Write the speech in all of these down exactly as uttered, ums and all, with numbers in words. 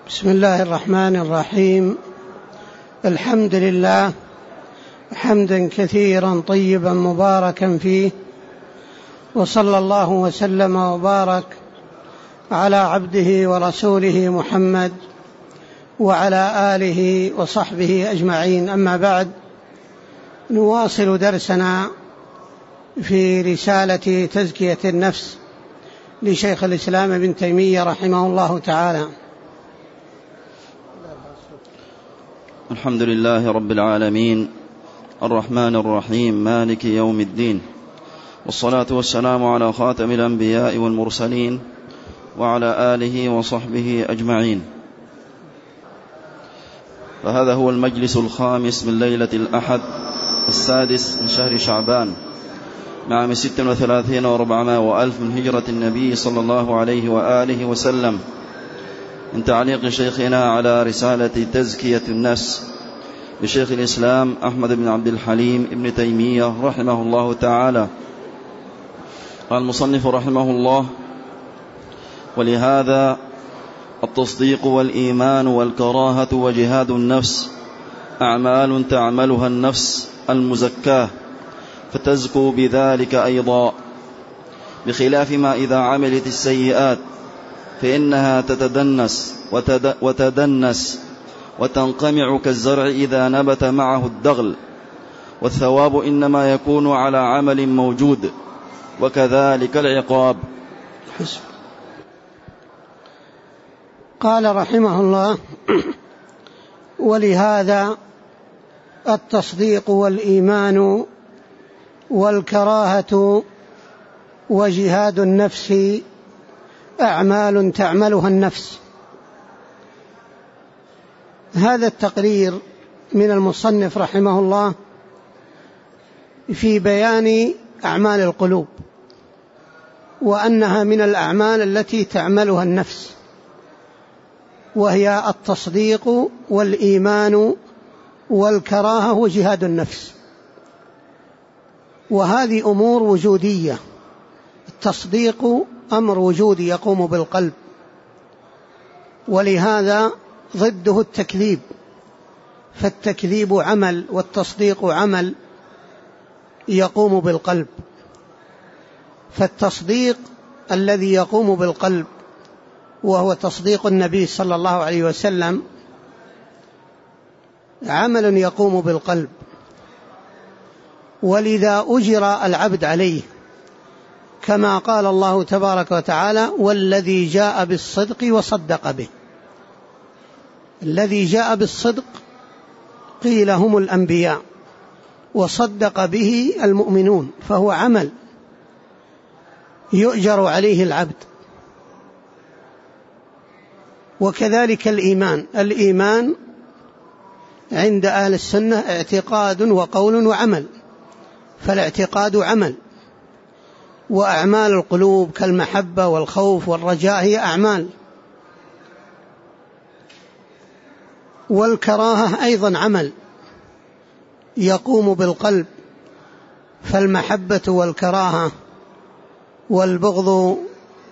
بسم الله الرحمن الرحيم. الحمد لله حمدا كثيرا طيبا مباركا فيه، وصلى الله وسلم وبارك على عبده ورسوله محمد وعلى آله وصحبه أجمعين. أما بعد، نواصل درسنا في رسالة تزكية النفس لشيخ الإسلام ابن تيمية رحمه الله تعالى. الحمد لله رب العالمين الرحمن الرحيم مالك يوم الدين، والصلاة والسلام على خاتم الأنبياء والمرسلين وعلى آله وصحبه أجمعين. فهذا هو المجلس الخامس من ليلة الأحد السادس من شهر شعبان مع عام ست وثلاثين وأربعمائة وألف من هجرة النبي صلى الله عليه وآله وسلم، من تعليق شيخنا على رسالة تزكية النفس لشيخ الإسلام أحمد بن عبد الحليم ابن تيمية رحمه الله تعالى. قال المصنف رحمه الله: ولهذا التصديق والإيمان والكراهة وجهاد النفس أعمال تعملها النفس المزكاة فتزكو بذلك أيضا، بخلاف ما إذا عملت السيئات فإنها تتدنس وتدنس وتنقمع كالزرع إذا نبت معه الدغل، والثواب إنما يكون على عمل موجود، وكذلك العقاب. حسب. قال رحمه الله: ولهذا التصديق والإيمان والكراهة وجهاد النفس أعمال تعملها النفس. هذا التقرير من المصنف رحمه الله في بيان أعمال القلوب، وأنها من الأعمال التي تعملها النفس، وهي التصديق والإيمان والكراهة وجهاد النفس. وهذه أمور وجودية. التصديق أمر وجودي يقوم بالقلب، ولهذا ضده التكذيب، فالتكذيب عمل والتصديق عمل يقوم بالقلب. فالتصديق الذي يقوم بالقلب وهو تصديق النبي صلى الله عليه وسلم عمل يقوم بالقلب، ولذا أجر العبد عليه، كما قال الله تبارك وتعالى: والذي جاء بالصدق وصدق به. الذي جاء بالصدق قيل هم الأنبياء، وصدق به المؤمنون، فهو عمل يؤجر عليه العبد. وكذلك الإيمان. الإيمان عند أهل السنة اعتقاد وقول وعمل، فالاعتقاد عمل، وأعمال القلوب كالمحبة والخوف والرجاء هي أعمال. والكراهة أيضا عمل يقوم بالقلب، فالمحبة والكراهة والبغض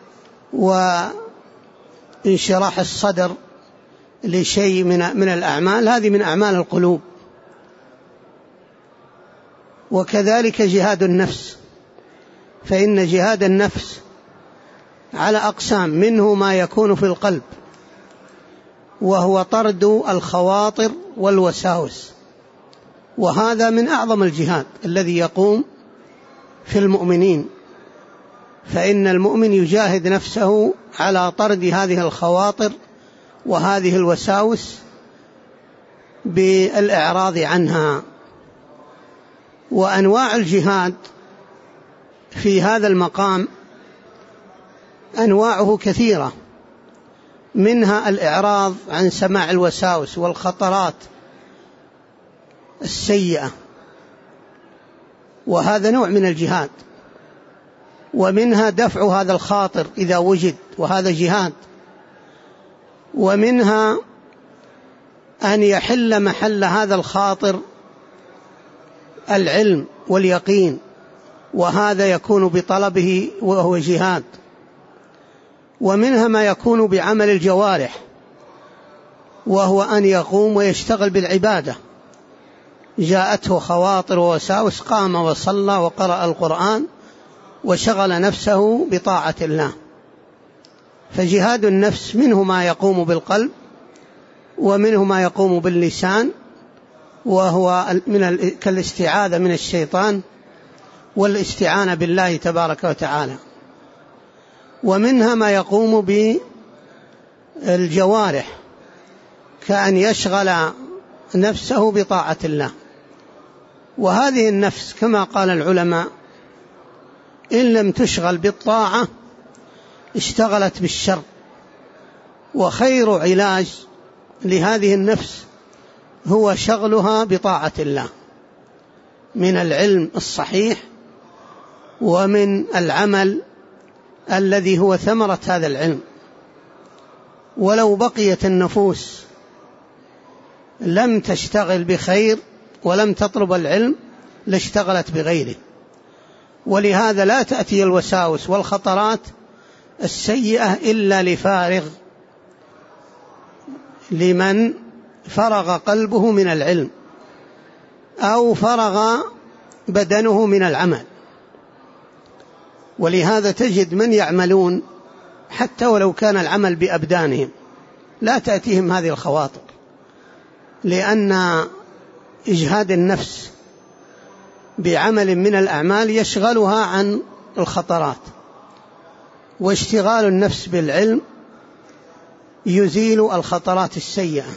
وانشراح الصدر لشيء من من الأعمال، هذه من أعمال القلوب. وكذلك جهاد النفس، فإن جهاد النفس على أقسام، منه ما يكون في القلب وهو طرد الخواطر والوساوس، وهذا من أعظم الجهاد الذي يقوم في المؤمنين، فإن المؤمن يجاهد نفسه على طرد هذه الخواطر وهذه الوساوس بالإعراض عنها. وأنواع الجهاد في هذا المقام أنواعه كثيرة، منها الإعراض عن سماع الوساوس والخطرات السيئة، وهذا نوع من الجهاد. ومنها دفع هذا الخاطر إذا وجد، وهذا جهاد. ومنها أن يحل محل هذا الخاطر العلم واليقين، وهذا يكون بطلبه وهو جهاد. ومنها ما يكون بعمل الجوارح، وهو أن يقوم ويشتغل بالعبادة. جاءته خواطر ووساوس قام وصلى وقرأ القرآن وشغل نفسه بطاعة الله. فجهاد النفس منه ما يقوم بالقلب ومنه ما يقوم باللسان، وهو من كالاستعاذة من الشيطان والاستعانة بالله تبارك وتعالى. ومنها ما يقوم بالجوارح كأن يشغل نفسه بطاعة الله. وهذه النفس كما قال العلماء إن لم تشغل بالطاعة اشتغلت بالشر، وخير علاج لهذه النفس هو شغلها بطاعة الله من العلم الصحيح ومن العمل الذي هو ثمرة هذا العلم. ولو بقيت النفوس لم تشتغل بخير ولم تطلب العلم لاشتغلت بغيره. ولهذا لا تأتي الوساوس والخطرات السيئة إلا لفارغ، لمن فرغ قلبه من العلم أو فرغ بدنه من العمل. ولهذا تجد من يعملون حتى ولو كان العمل بأبدانهم لا تأتيهم هذه الخواطر، لأن إجهاد النفس بعمل من الأعمال يشغلها عن الخطرات، واشتغال النفس بالعلم يزيل الخطرات السيئة.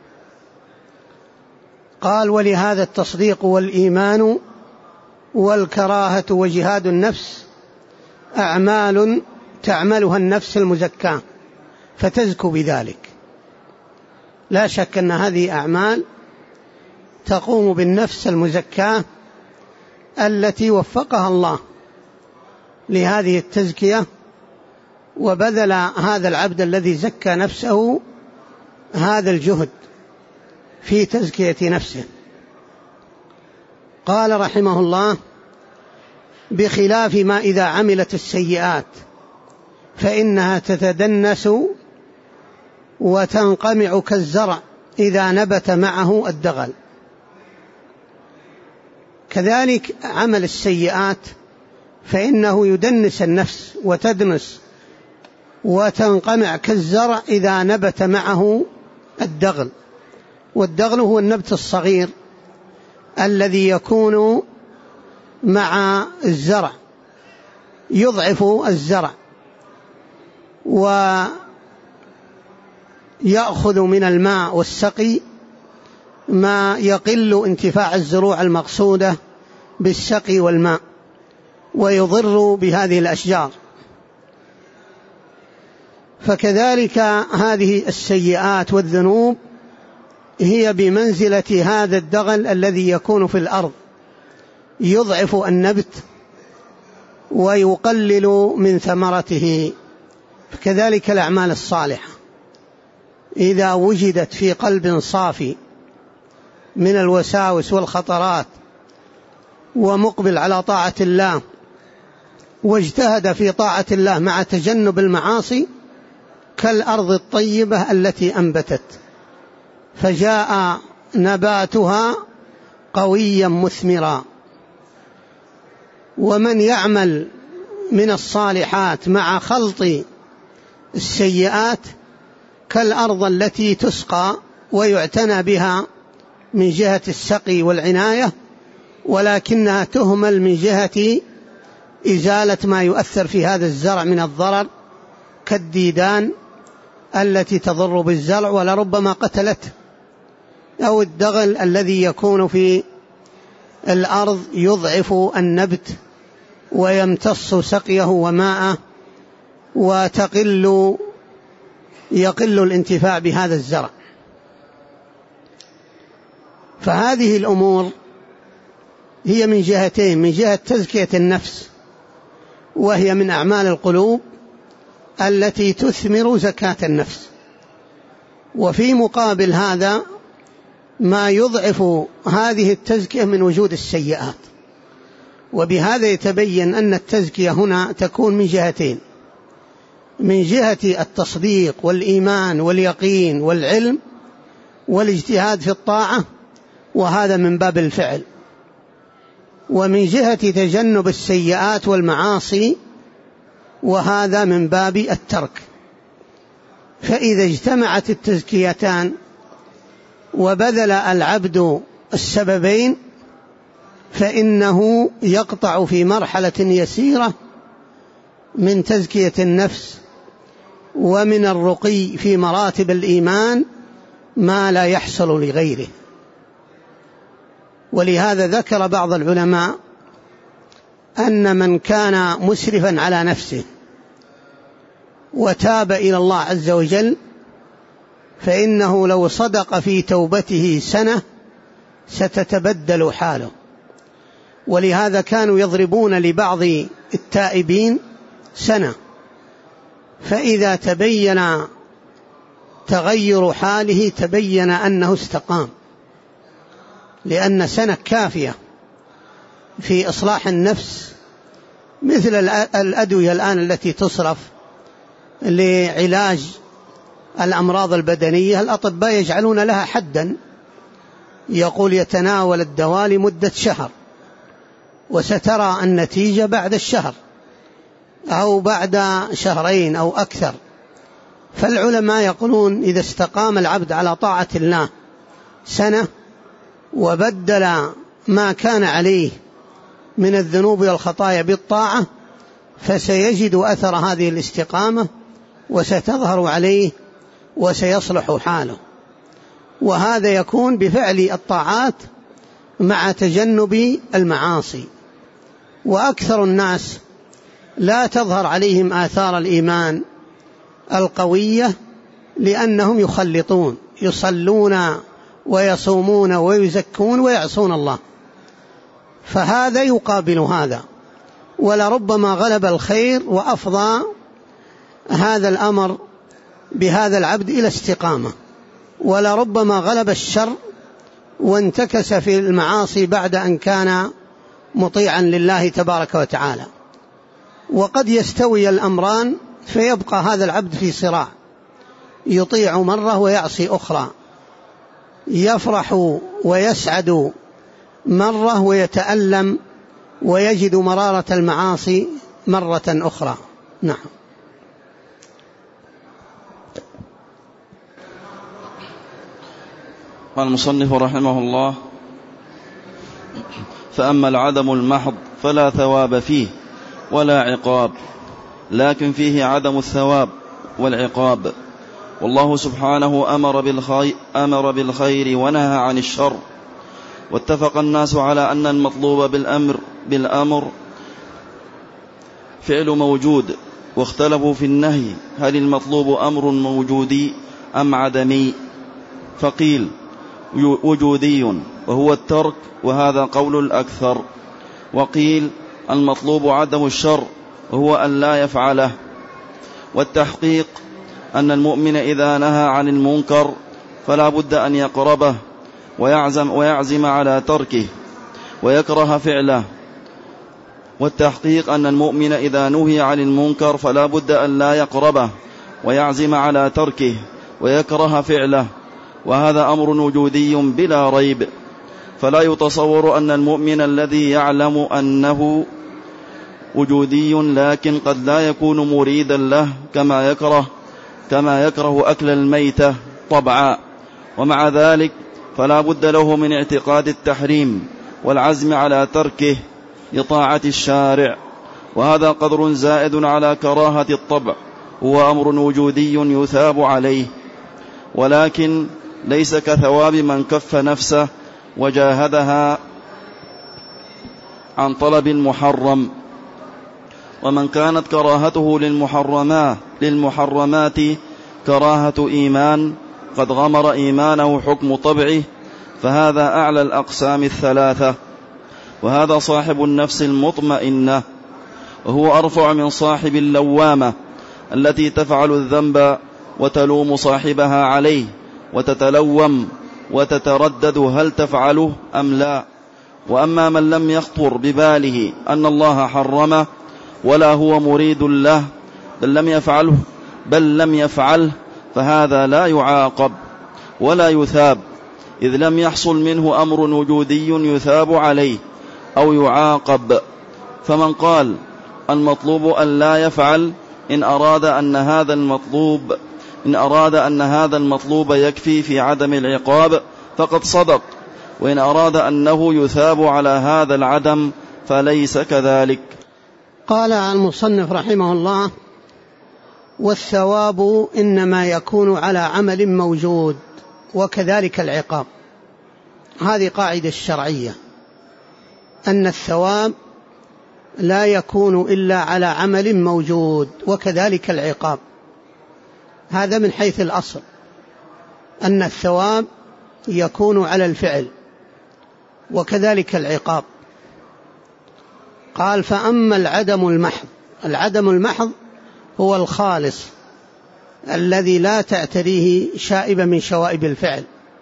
قال: ولهذا التصديق والإيمان والكراهة وجهاد النفس أعمال تعملها النفس المزكاة فتزكو بذلك. لا شك أن هذه أعمال تقوم بالنفس المزكاة التي وفقها الله لهذه التزكية، وبذل هذا العبد الذي زكى نفسه هذا الجهد في تزكية نفسه. قال رحمه الله: بخلاف ما إذا عملت السيئات فإنها تتدنس وتنقمع كالزرع إذا نبت معه الدغل. كذلك عمل السيئات فإنه يدنس النفس وتدنس وتنقمع كالزرع إذا نبت معه الدغل. والدغل هو النبت الصغير الذي يكون مع الزرع يضعف الزرع ويأخذ من الماء والسقي ما يقل انتفاع الزروع المقصودة بالسقي والماء ويضر بهذه الأشجار. فكذلك هذه السيئات والذنوب هي بمنزلة هذا الدغل الذي يكون في الأرض يضعف النبت ويقلل من ثمرته. فكذلك الأعمال الصالحة إذا وجدت في قلب صافي من الوساوس والخطرات ومقبل على طاعة الله واجتهد في طاعة الله مع تجنب المعاصي كالأرض الطيبة التي أنبتت فجاء نباتها قويا مثمرا. ومن يعمل من الصالحات مع خلط السيئات كالأرض التي تسقى ويعتنى بها من جهة السقي والعناية، ولكنها تهمل من جهة إزالة ما يؤثر في هذا الزرع من الضرر كالديدان التي تضر بالزرع ولربما قتلته، أو الدغل الذي يكون في الأرض يضعف النبت ويمتص سقيه وماءه وتقل يقل الانتفاع بهذا الزرع. فهذه الأمور هي من جهتين: من جهة تزكية النفس وهي من أعمال القلوب التي تثمر زكاة النفس، وفي مقابل هذا ما يضعف هذه التزكية من وجود السيئات. وبهذا يتبين أن التزكية هنا تكون من جهتين: من جهة التصديق والإيمان واليقين والعلم، والاجتهاد في الطاعة، وهذا من باب الفعل. ومن جهة تجنب السيئات والمعاصي، وهذا من باب الترك. فإذا اجتمعت التزكيتان وبذل العبد السببين فإنه يقطع في مرحلة يسيرة من تزكية النفس ومن الرقي في مراتب الإيمان ما لا يحصل لغيره. ولهذا ذكر بعض العلماء أن من كان مسرفا على نفسه وتاب إلى الله عز وجل فإنه لو صدق في توبته سنة ستتبدل حاله. ولهذا كانوا يضربون لبعض التائبين سنة، فإذا تبين تغير حاله تبين أنه استقام، لأن سنة كافية في إصلاح النفس، مثل الأدوية الآن التي تصرف لعلاج الأمراض البدنية، الأطباء يجعلون لها حدا، يقول يتناول الدواء لمدة شهر وسترى النتيجة بعد الشهر أو بعد شهرين أو أكثر. فالعلماء يقولون إذا استقام العبد على طاعة الله سنة وبدل ما كان عليه من الذنوب والخطايا بالطاعة فسيجد أثر هذه الاستقامة وستظهر عليه وسيصلح حاله. وهذا يكون بفعل الطاعات مع تجنب المعاصي. وأكثر الناس لا تظهر عليهم آثار الإيمان القوية لأنهم يخلطون، يصلون ويصومون ويزكون ويعصون الله، فهذا يقابل هذا. ولربما غلب الخير وأفضى هذا الأمر بهذا العبد إلى استقامة، ولربما غلب الشر وانتكس في المعاصي بعد أن كان مطيعا لله تبارك وتعالى. وقد يستوي الأمران فيبقى هذا العبد في صراع، يطيع مرة ويعصي أخرى، يفرح ويسعد مرة ويتألم ويجد مرارة المعاصي مرة أخرى. نعم. قال المصنف رحمه الله: فأما العدم المحض فلا ثواب فيه ولا عقاب، لكن فيه عدم الثواب والعقاب. والله سبحانه أمر بالخير, أمر بالخير ونهى عن الشر. واتفق الناس على أن المطلوب بالأمر, بالأمر فعل موجود، واختلفوا في النهي هل المطلوب أمر موجودي أم عدمي، فقيل وجودي وهو الترك، وهذا قول الأكثر. وقيل المطلوب عدم الشر وهو أن لا يفعله. والتحقيق أن المؤمن إذا نهى عن المنكر فلا بد أن يقربه ويعزم, ويعزم على تركه ويكره فعله. والتحقيق أن المؤمن إذا نهي عن المنكر فلا بد أن لا يقربه ويعزم على تركه ويكره فعله، وهذا أمر وجودي بلا ريب. فلا يتصور أن المؤمن الذي يعلم أنه وجودي لكن قد لا يكون مريدا له كما يكره كما يكره أكل الميتة طبعا، ومع ذلك فلا بد له من اعتقاد التحريم والعزم على تركه لطاعة الشارع، وهذا قدر زائد على كراهة الطبع، هو أمر وجودي يثاب عليه، ولكن ليس كثواب من كف نفسه وجاهدها عن طلب المحرم. ومن كانت كراهته للمحرمات, للمحرمات كراهة إيمان قد غمر إيمانه حكم طبعه، فهذا أعلى الأقسام الثلاثة، وهذا صاحب النفس المطمئنة، وهو أرفع من صاحب اللوامة التي تفعل الذنب وتلوم صاحبها عليه وتتلوم وتتردد هل تفعله أم لا. وأما من لم يخطر بباله أن الله حرمه ولا هو مريد له بل لم يفعله بل لم يفعله فهذا لا يعاقب، ولا يثاب، إذ لم يحصل منه أمر وجودي يثاب عليه أو يعاقب. فمن قال المطلوب أن لا يفعل إن أراد أن هذا المطلوب إن أراد أن هذا المطلوب يكفي في عدم العقاب فقد صدق، وإن أراد أنه يثاب على هذا العدم فليس كذلك. قال المصنف رحمه الله: والثواب إنما يكون على عمل موجود وكذلك العقاب. هذه قاعدة الشرعية، أن الثواب لا يكون إلا على عمل موجود وكذلك العقاب. هذا من حيث الأصل، أن الثواب يكون على الفعل وكذلك العقاب. قال: فأما العدم المحض، العدم المحض هو الخالص الذي لا تعتريه شائبة من شوائب الفعل،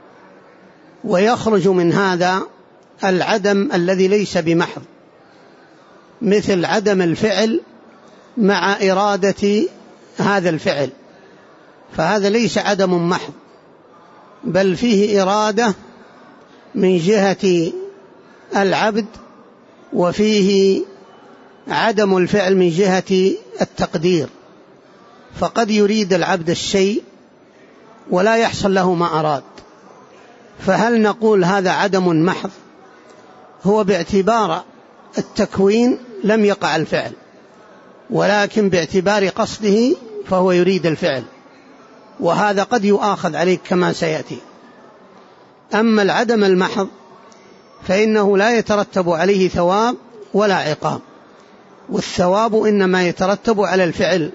ويخرج من هذا العدم الذي ليس بمحض، مثل عدم الفعل مع إرادة هذا الفعل، فهذا ليس عدم محض، بل فيه إرادة من جهة العبد، وفيه عدم الفعل من جهة التقدير. فقد يريد العبد الشيء ولا يحصل له ما أراد، فهل نقول هذا عدم محض؟ هو باعتبار التكوين لم يقع الفعل، ولكن باعتبار قصده فهو يريد الفعل، وهذا قد يؤاخذ عليه كما سيأتي. أما العدم المحض فإنه لا يترتب عليه ثواب ولا عقاب، والثواب إنما يترتب على الفعل،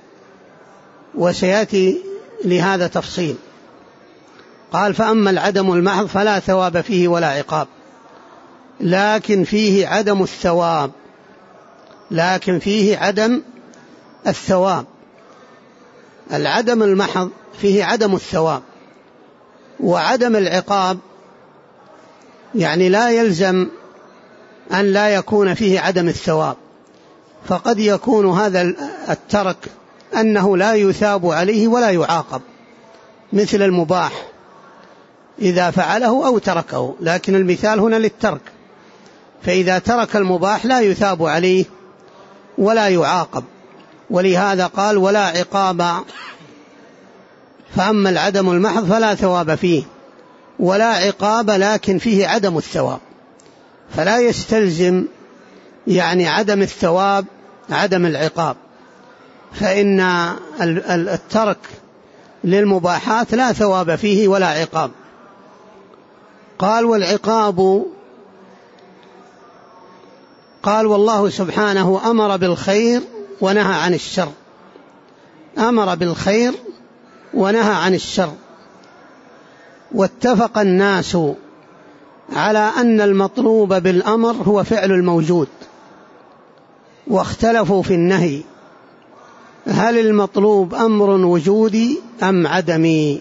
وسيأتي لهذا تفصيل. قال: فأما العدم المحض فلا ثواب فيه ولا عقاب، لكن فيه عدم الثواب لكن فيه عدم الثواب العدم المحض فيه عدم الثواب، وعدم العقاب يعني لا يلزم أن لا يكون فيه عدم الثواب، فقد يكون هذا الترك أنه لا يثاب عليه ولا يعاقب، مثل المباح إذا فعله أو تركه، لكن المثال هنا للترك، فإذا ترك المباح لا يثاب عليه ولا يعاقب، ولهذا قال: ولا عقاب. فأما العدم المحض فلا ثواب فيه ولا عقاب، لكن فيه عدم الثواب، فلا يستلزم يعني عدم الثواب عدم العقاب، فإن الترك للمباحات لا ثواب فيه ولا عقاب. قال: والعقاب، قال: والله سبحانه أمر بالخير ونهى عن الشر، أمر بالخير ونهى عن الشر، واتفق الناس على أن المطلوب بالأمر هو فعل الموجود، واختلفوا في النهي، هل المطلوب أمر وجودي أم عدمي؟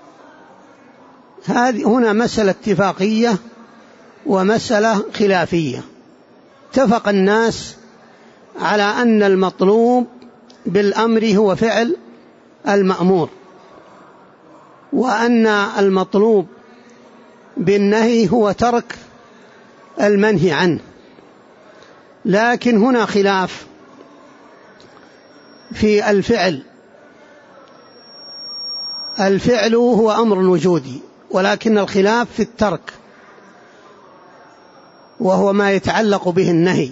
هذه هنا مسألة اتفاقية ومسألة خلافية. اتفق الناس على أن المطلوب بالأمر هو فعل المأمور، وأن المطلوب بالنهي هو ترك المنهي عنه، لكن هنا خلاف في الفعل. الفعل هو أمر وجودي، ولكن الخلاف في الترك، وهو ما يتعلق به النهي.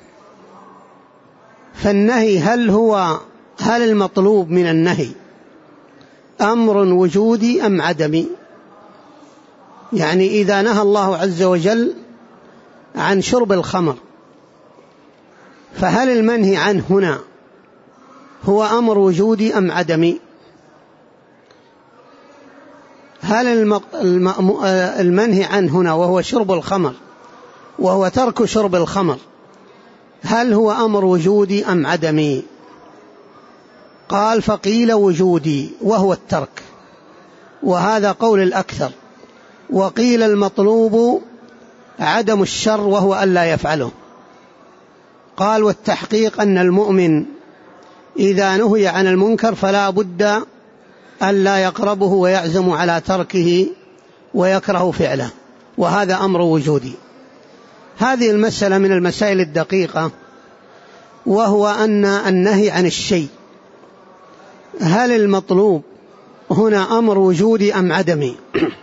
فالنهي هل هو هل المطلوب من النهي أمر وجودي أم عدمي؟ يعني إذا نهى الله عز وجل عن شرب الخمر، فهل المنهي عنه هنا هو أمر وجودي أم عدمي؟ هل المنهي عنه هنا وهو شرب الخمر وهو ترك شرب الخمر هل هو أمر وجودي أم عدمي؟ قال: فقيل وجودي وهو الترك، وهذا قول الأكثر، وقيل المطلوب عدم الشر وهو ألا يفعله. قال: والتحقيق أن المؤمن إذا نهي عن المنكر فلا بد ألا يقربه ويعزم على تركه ويكره فعله، وهذا أمر وجودي. هذه المسألة من المسائل الدقيقة، وهو أن النهي عن الشيء هل المطلوب هنا أمر وجودي أم عدمي؟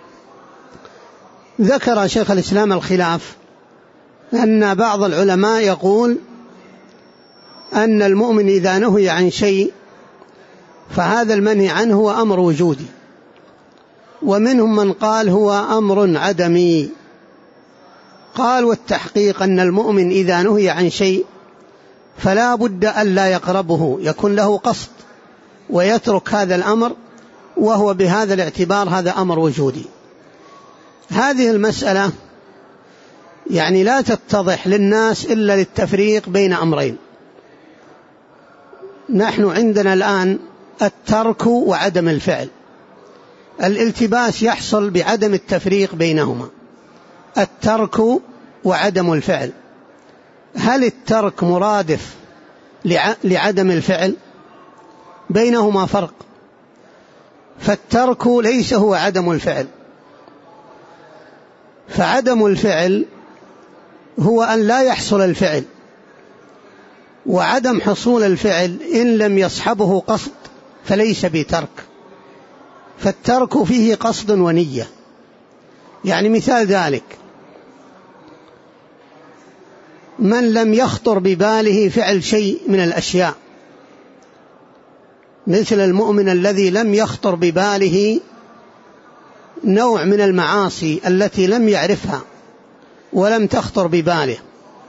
ذكر شيخ الإسلام الخلاف، أن بعض العلماء يقول أن المؤمن إذا نهي عن شيء فهذا المنهي عنه هو أمر وجودي، ومنهم من قال هو أمر عدمي. قال والتحقيق أن المؤمن إذا نهي عن شيء فلا بد أن لا يقربه، يكون له قصد ويترك هذا الأمر، وهو بهذا الاعتبار هذا أمر وجودي. هذه المسألة يعني لا تتضح للناس إلا للتفريق بين أمرين. نحن عندنا الآن الترك وعدم الفعل، الالتباس يحصل بعدم التفريق بينهما. الترك وعدم الفعل، هل الترك مرادف لعدم الفعل؟ بينهما فرق، فالترك ليس هو عدم الفعل، فعدم الفعل هو أن لا يحصل الفعل، وعدم حصول الفعل إن لم يصحبه قصد فليس بترك، فالترك فيه قصد ونية. يعني مثال ذلك من لم يخطر بباله فعل شيء من الأشياء، مثل المؤمن الذي لم يخطر بباله نوع من المعاصي التي لم يعرفها ولم تخطر بباله،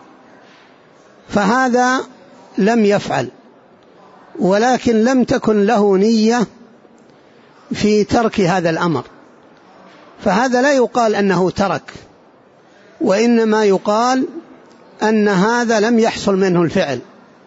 فهذا لم يفعل، ولكن لم تكن له نية في ترك هذا الأمر، فهذا لا يقال أنه ترك، وإنما يقال أن هذا لم يحصل منه الفعل،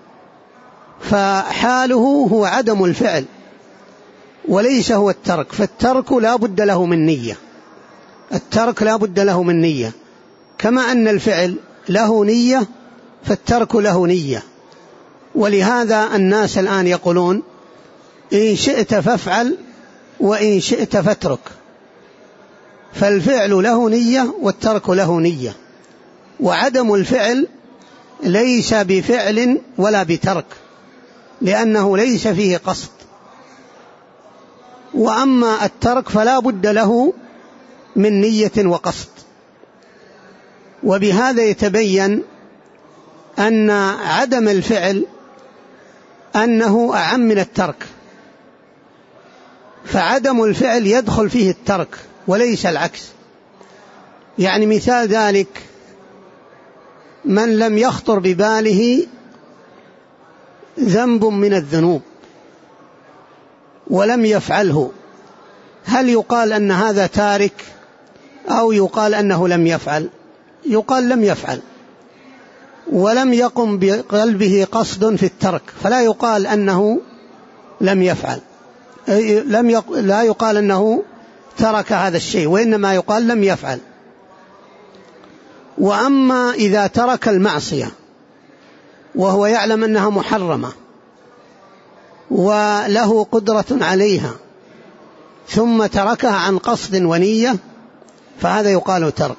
فحاله هو عدم الفعل وليس هو الترك. فالترك لا بد له من نية، الترك لا بد له من نية، كما أن الفعل له نية فالترك له نية. ولهذا الناس الآن يقولون إن شئت فافعل وإن شئت فاترك، فالفعل له نية والترك له نية، وعدم الفعل ليس بفعل ولا بترك لأنه ليس فيه قصد. وأما الترك فلا بد له من نية وقصد، وبهذا يتبين أن عدم الفعل أنه أعم من الترك، فعدم الفعل يدخل فيه الترك وليس العكس. يعني مثال ذلك من لم يخطر بباله ذنب من الذنوب ولم يفعله، هل يقال أن هذا تارك أو يقال أنه لم يفعل؟ يقال لم يفعل، ولم يقم بقلبه قصد في الترك، فلا يقال أنه لم يفعل، لم يق... لا يقال أنه ترك هذا الشيء، وإنما يقال لم يفعل. وأما إذا ترك المعصية وهو يعلم أنها محرمة وله قدرة عليها ثم تركها عن قصد ونية فهذا يقال ترك.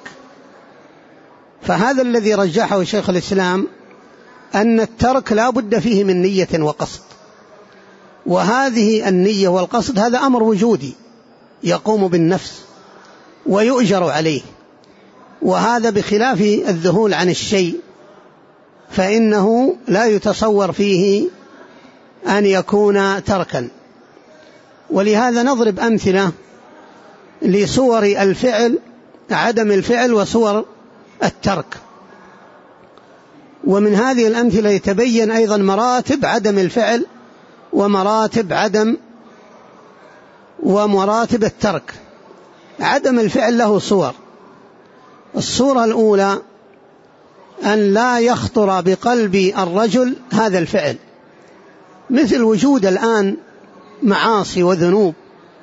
فهذا الذي رجحه شيخ الإسلام أن الترك لا بد فيه من نية وقصد، وهذه النية والقصد هذا أمر وجودي يقوم بالنفس ويؤجر عليه، وهذا بخلاف الذهول عن الشيء فإنه لا يتصور فيه أن يكون تركا. ولهذا نضرب أمثلة لصور الفعل عدم الفعل وصور الترك، ومن هذه الأمثلة يتبين أيضا مراتب عدم الفعل ومراتب عدم ومراتب الترك. عدم الفعل له صور، الصورة الأولى أن لا يخطر بقلب الرجل هذا الفعل، مثل وجود الآن معاصي وذنوب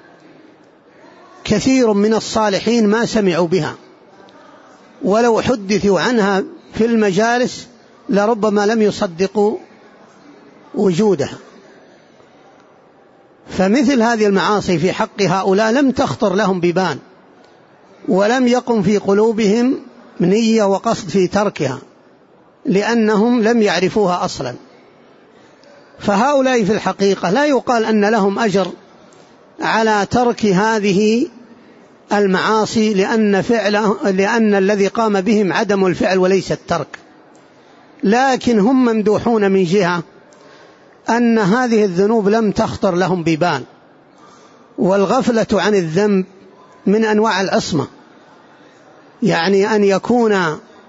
كثير من الصالحين ما سمعوا بها، ولو حدثوا عنها في المجالس لربما لم يصدقوا وجودها، فمثل هذه المعاصي في حق هؤلاء لم تخطر لهم ببال، ولم يقم في قلوبهم نية وقصد في تركها، لأنهم لم يعرفوها أصلا. فهؤلاء في الحقيقة لا يقال أن لهم أجر على ترك هذه المعاصي، لأن, فعله لأن الذي قام بهم عدم الفعل وليس الترك، لكن هم ممدوحون من جهة أن هذه الذنوب لم تخطر لهم ببال. والغفلة عن الذنب من أنواع العصمة، يعني أن يكون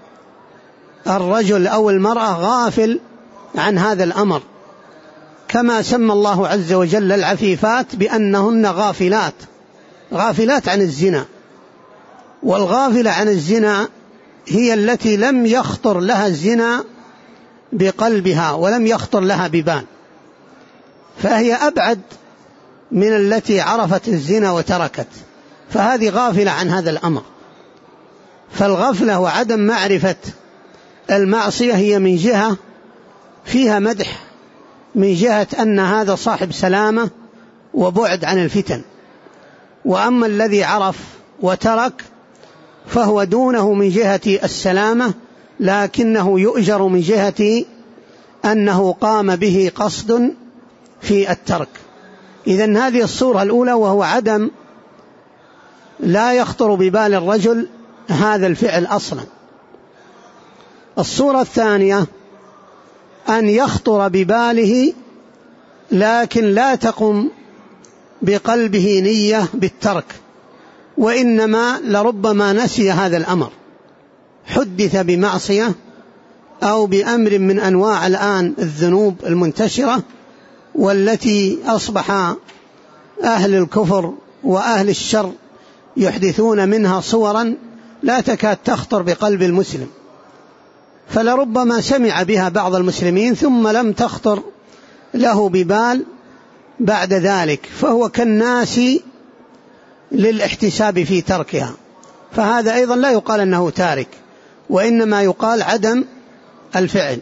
الرجل أو المرأة غافل عن هذا الأمر، كما سمى الله عز وجل العفيفات بأنهن غافلات، غافلات عن الزنا. والغافلة عن الزنا هي التي لم يخطر لها الزنا بقلبها ولم يخطر لها ببال، فهي أبعد من التي عرفت الزنا وتركت، فهذه غافلة عن هذا الأمر. فالغفلة وعدم معرفة المعصية هي من جهة فيها مدح، من جهة أن هذا صاحب سلامة وبعد عن الفتن. وأما الذي عرف وترك فهو دونه من جهة السلامة، لكنه يؤجر من جهة أنه قام به قصد في الترك. إذن هذه الصورة الأولى، وهو عدم لا يخطر ببال الرجل هذا الفعل أصلا. الصورة الثانية أن يخطر بباله لكن لا تقم بقلبه نية بالترك، وإنما لربما نسي هذا الأمر، حدث بمعصية أو بأمر من أنواع الآن الذنوب المنتشرة، والتي أصبح أهل الكفر وأهل الشر يحدثون منها صورا لا تكاد تخطر بقلب المسلم، فلربما سمع بها بعض المسلمين ثم لم تخطر له ببال بعد ذلك، فهو كالناس للاحتساب في تركها، فهذا أيضا لا يقال أنه تارك، وإنما يقال عدم الفعل.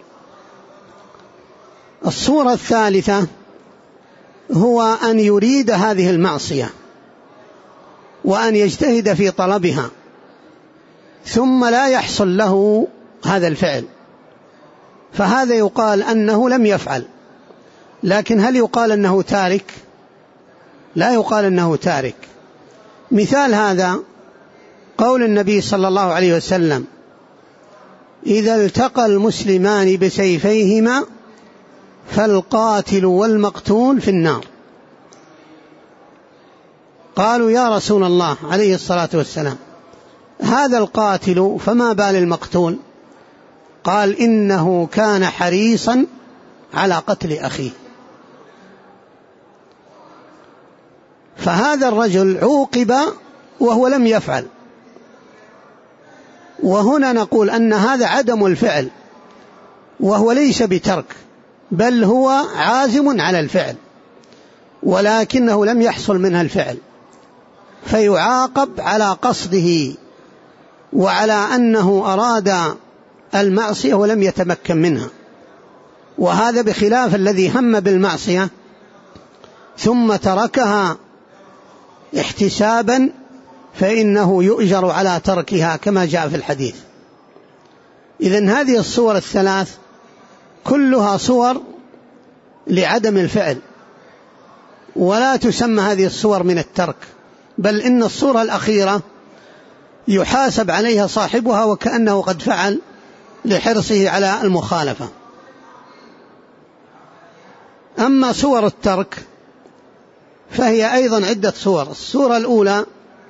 الصورة الثالثة هو أن يريد هذه المعصية وأن يجتهد في طلبها ثم لا يحصل له هذا الفعل، فهذا يقال أنه لم يفعل. لكن هل يقال أنه تارك؟ لا يقال أنه تارك. مثال هذا قول النبي صلى الله عليه وسلم: إذا التقى المسلمان بسيفيهما فالقاتل والمقتول في النار. قالوا: يا رسول الله عليه الصلاة والسلام، هذا القاتل فما بال المقتول؟ قال: إنه كان حريصا على قتل أخيه. فهذا الرجل عوقب وهو لم يفعل، وهنا نقول أن هذا عدم الفعل، وهو ليس بترك، بل هو عازم على الفعل ولكنه لم يحصل منها الفعل، فيعاقب على قصده وعلى أنه أراد المعصية ولم يتمكن منها. وهذا بخلاف الذي هم بالمعصية ثم تركها احتسابا، فإنه يؤجر على تركها كما جاء في الحديث. إذن هذه الصور الثلاث كلها صور لعدم الفعل، ولا تسمى هذه الصور من الترك، بل إن الصورة الأخيرة يحاسب عليها صاحبها وكأنه قد فعل لحرصه على المخالفة. أما صور الترك فهي أيضا عدة صور. الصورة الأولى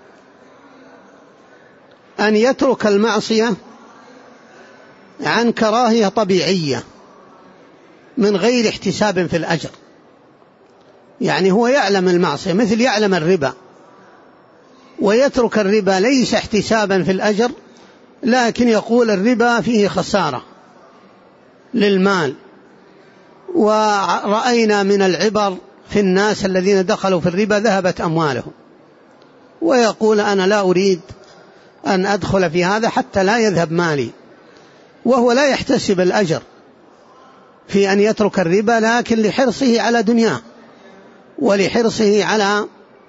أن يترك المعصية عن كراهية طبيعية من غير احتساب في الأجر، يعني هو يعلم المعصية مثل يعلم الربا، ويترك الربا ليس احتسابا في الأجر، لكن يقول الربا فيه خسارة للمال، ورأينا من العبر في الناس الذين دخلوا في الربا ذهبت أموالهم، ويقول أنا لا أريد أن أدخل في هذا حتى لا يذهب مالي، وهو لا يحتسب الأجر في أن يترك الربا، لكن لحرصه على دنياه ولحرصه على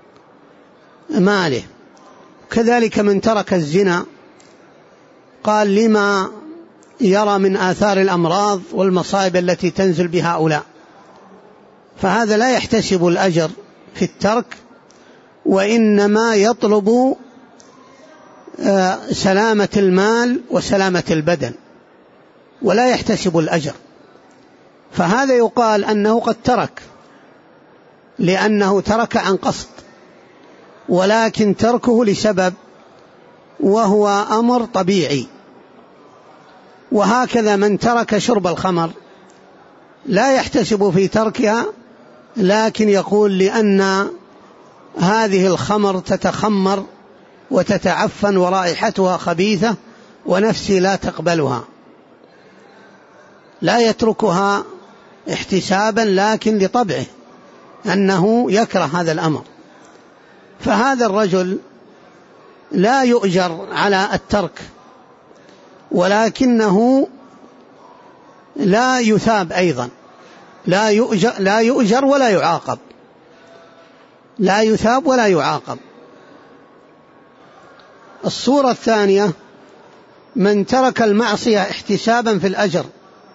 ماله. كذلك من ترك الزنا قال لما يرى من آثار الأمراض والمصائب التي تنزل بهؤلاء، فهذا لا يحتسب الأجر في الترك، وإنما يطلب سلامة المال وسلامة البدن ولا يحتسب الأجر. فهذا يقال أنه قد ترك لأنه ترك عن قصد، ولكن تركه لسبب وهو أمر طبيعي. وهكذا من ترك شرب الخمر لا يحتسب في تركها، لكن يقول لأن هذه الخمر تتخمر وتتعفن ورائحتها خبيثة ونفسي لا تقبلها، لا يتركها احتسابا لكن لطبعه أنه يكره هذا الأمر. فهذا الرجل لا يؤجر على الترك، ولكنه لا يثاب أيضا، لا يؤجر, لا يؤجر ولا يعاقب، لا يثاب ولا يعاقب. الصورة الثانية من ترك المعصية احتسابا في الأجر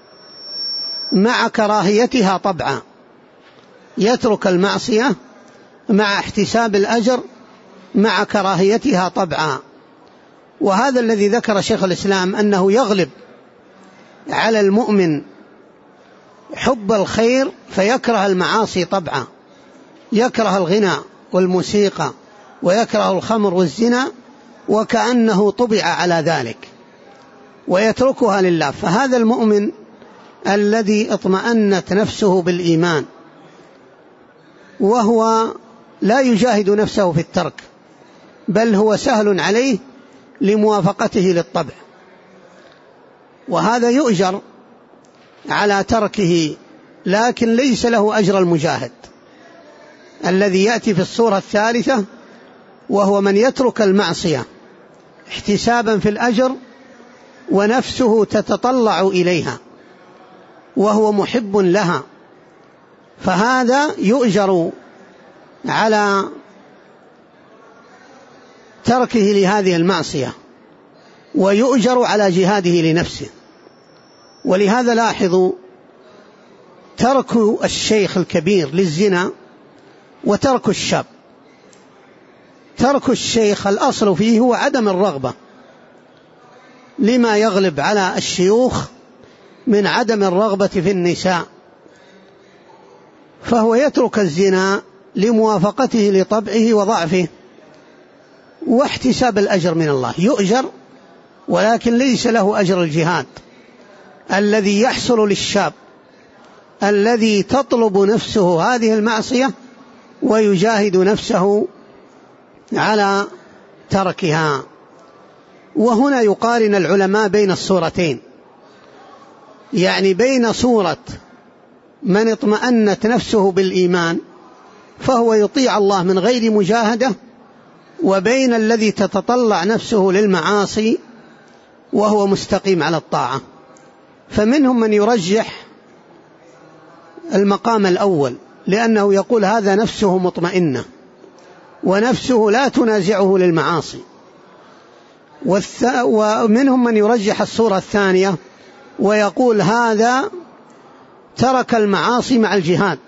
مع كراهيتها طبعا، يترك المعصية مع احتساب الأجر مع كراهيتها طبعا. وهذا الذي ذكر شيخ الإسلام أنه يغلب على المؤمن حب الخير فيكره المعاصي طبعا، يكره الغنى والموسيقى ويكره الخمر والزنا وكأنه طبع على ذلك ويتركها لله. فهذا المؤمن الذي اطمأنت نفسه بالإيمان وهو لا يجاهد نفسه في الترك، بل هو سهل عليه لموافقته للطبع، وهذا يؤجر على تركه، لكن ليس له أجر المجاهد الذي يأتي في الصورة الثالثة، وهو من يترك المعصية احتسابا في الأجر ونفسه تتطلع إليها وهو محب لها، فهذا يؤجر على تركه لهذه المعصية ويؤجر على جهاده لنفسه. ولهذا لاحظوا ترك الشيخ الكبير للزنا وترك الشاب. ترك الشيخ الأصل فيه هو عدم الرغبة لما يغلب على الشيوخ من عدم الرغبة في النساء، فهو يترك الزنا لموافقته لطبعه وضعفه واحتساب الأجر من الله، يؤجر ولكن ليس له أجر الجهاد الذي يحصل للشاب الذي تطلب نفسه هذه المعصية ويجاهد نفسه على تركها. وهنا يقارن العلماء بين الصورتين، يعني بين صورة من اطمأنت نفسه بالإيمان فهو يطيع الله من غير مجاهدة، وبين الذي تتطلع نفسه للمعاصي وهو مستقيم على الطاعة. فمنهم من يرجح المقام الأول لأنه يقول هذا نفسه مطمئنة ونفسه لا تنازعه للمعاصي، ومنهم من يرجح الصورة الثانية ويقول هذا ترك المعاصي مع الجهاد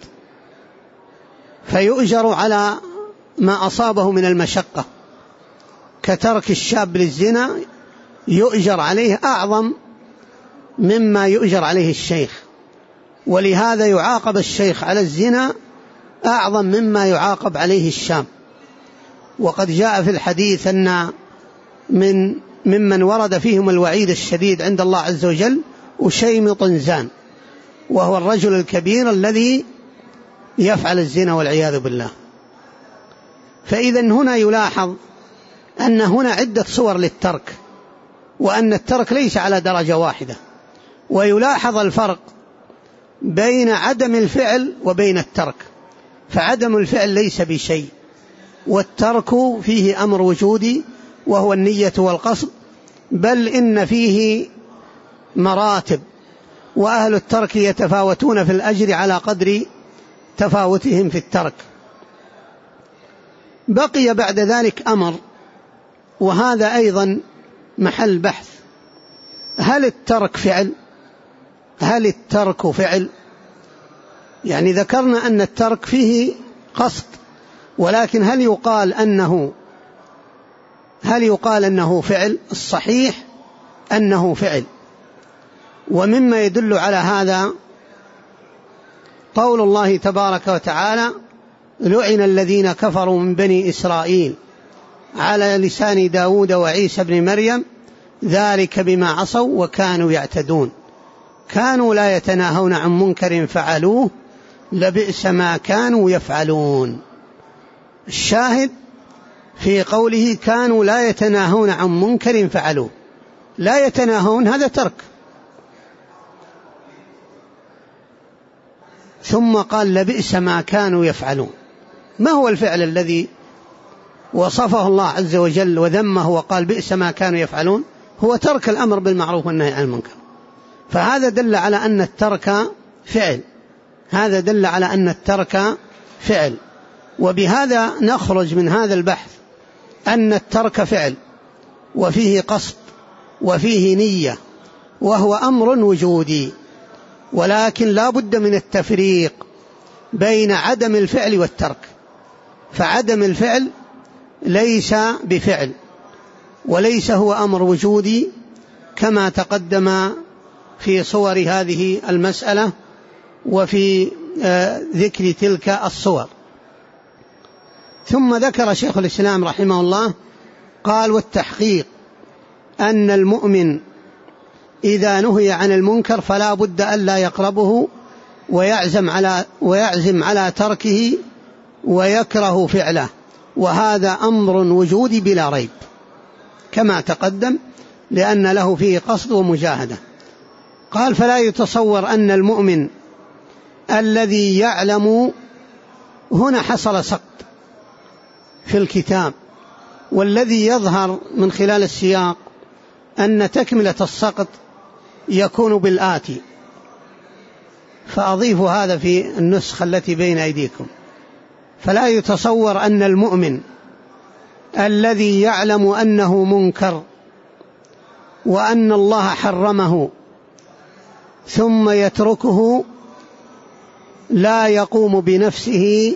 فيؤجر على ما أصابه من المشقة، كترك الشاب للزنا يؤجر عليه أعظم مما يؤجر عليه الشيخ، ولهذا يعاقب الشيخ على الزنا أعظم مما يعاقب عليه الشاب. وقد جاء في الحديث أن من ممن ورد فيهم الوعيد الشديد عند الله عز وجل أشيمط زان، وهو الرجل الكبير الذي يفعل الزنا والعياذ بالله. فإذا هنا يلاحظ أن هنا عدة صور للترك، وأن الترك ليس على درجة واحدة، ويلاحظ الفرق بين عدم الفعل وبين الترك، فعدم الفعل ليس بشيء، والترك فيه أمر وجودي وهو النية والقصد، بل إن فيه مراتب، وأهل الترك يتفاوتون في الأجر على قدر تفاوتهم في الترك. بقي بعد ذلك أمر، وهذا أيضا محل بحث. هل الترك فعل؟ هل الترك فعل؟ يعني ذكرنا أن الترك فيه قصد، ولكن هل يقال أنه هل يقال أنه فعل؟ الصحيح أنه فعل. ومما يدل على هذا قول الله تبارك وتعالى: لعن الذين كفروا من بني إسرائيل على لسان داود وعيسى بن مريم ذلك بما عصوا وكانوا يعتدون كانوا لا يتناهون عن منكر فعلوه لبئس ما كانوا يفعلون. الشاهد في قوله كانوا لا يتناهون عن منكر فعلوه، لا يتناهون هذا ترك. ثم قال لبئس ما كانوا يفعلون. ما هو الفعل الذي وصفه الله عز وجل وذمه وقال بئس ما كانوا يفعلون؟ هو ترك الأمر بالمعروف والنهي عن المنكر. فهذا دل على أن الترك فعل، هذا دل على أن الترك فعل. وبهذا نخرج من هذا البحث أن الترك فعل وفيه قصد وفيه نية، وهو أمر وجودي، ولكن لا بد من التفريق بين عدم الفعل والترك. فعدم الفعل ليس بفعل وليس هو أمر وجودي كما تقدم في صور هذه المسألة وفي ذكر تلك الصور. ثم ذكر شيخ الإسلام رحمه الله قال: والتحقيق أن المؤمن إذا نهي عن المنكر فلا بد أن لا يقربه ويعزم على, ويعزم على تركه ويكره فعله، وهذا أمر وجودي بلا ريب كما تقدم، لأن له فيه قصد ومجاهدة. قال: فلا يتصور أن المؤمن الذي يعلم، هنا حصل سقط في الكتاب، والذي يظهر من خلال السياق أن تكملة السقط يكون بالآتي، فأضيف هذا في النسخة التي بين أيديكم: فلا يتصور أن المؤمن الذي يعلم أنه منكر وأن الله حرمه ثم يتركه لا يقوم بنفسه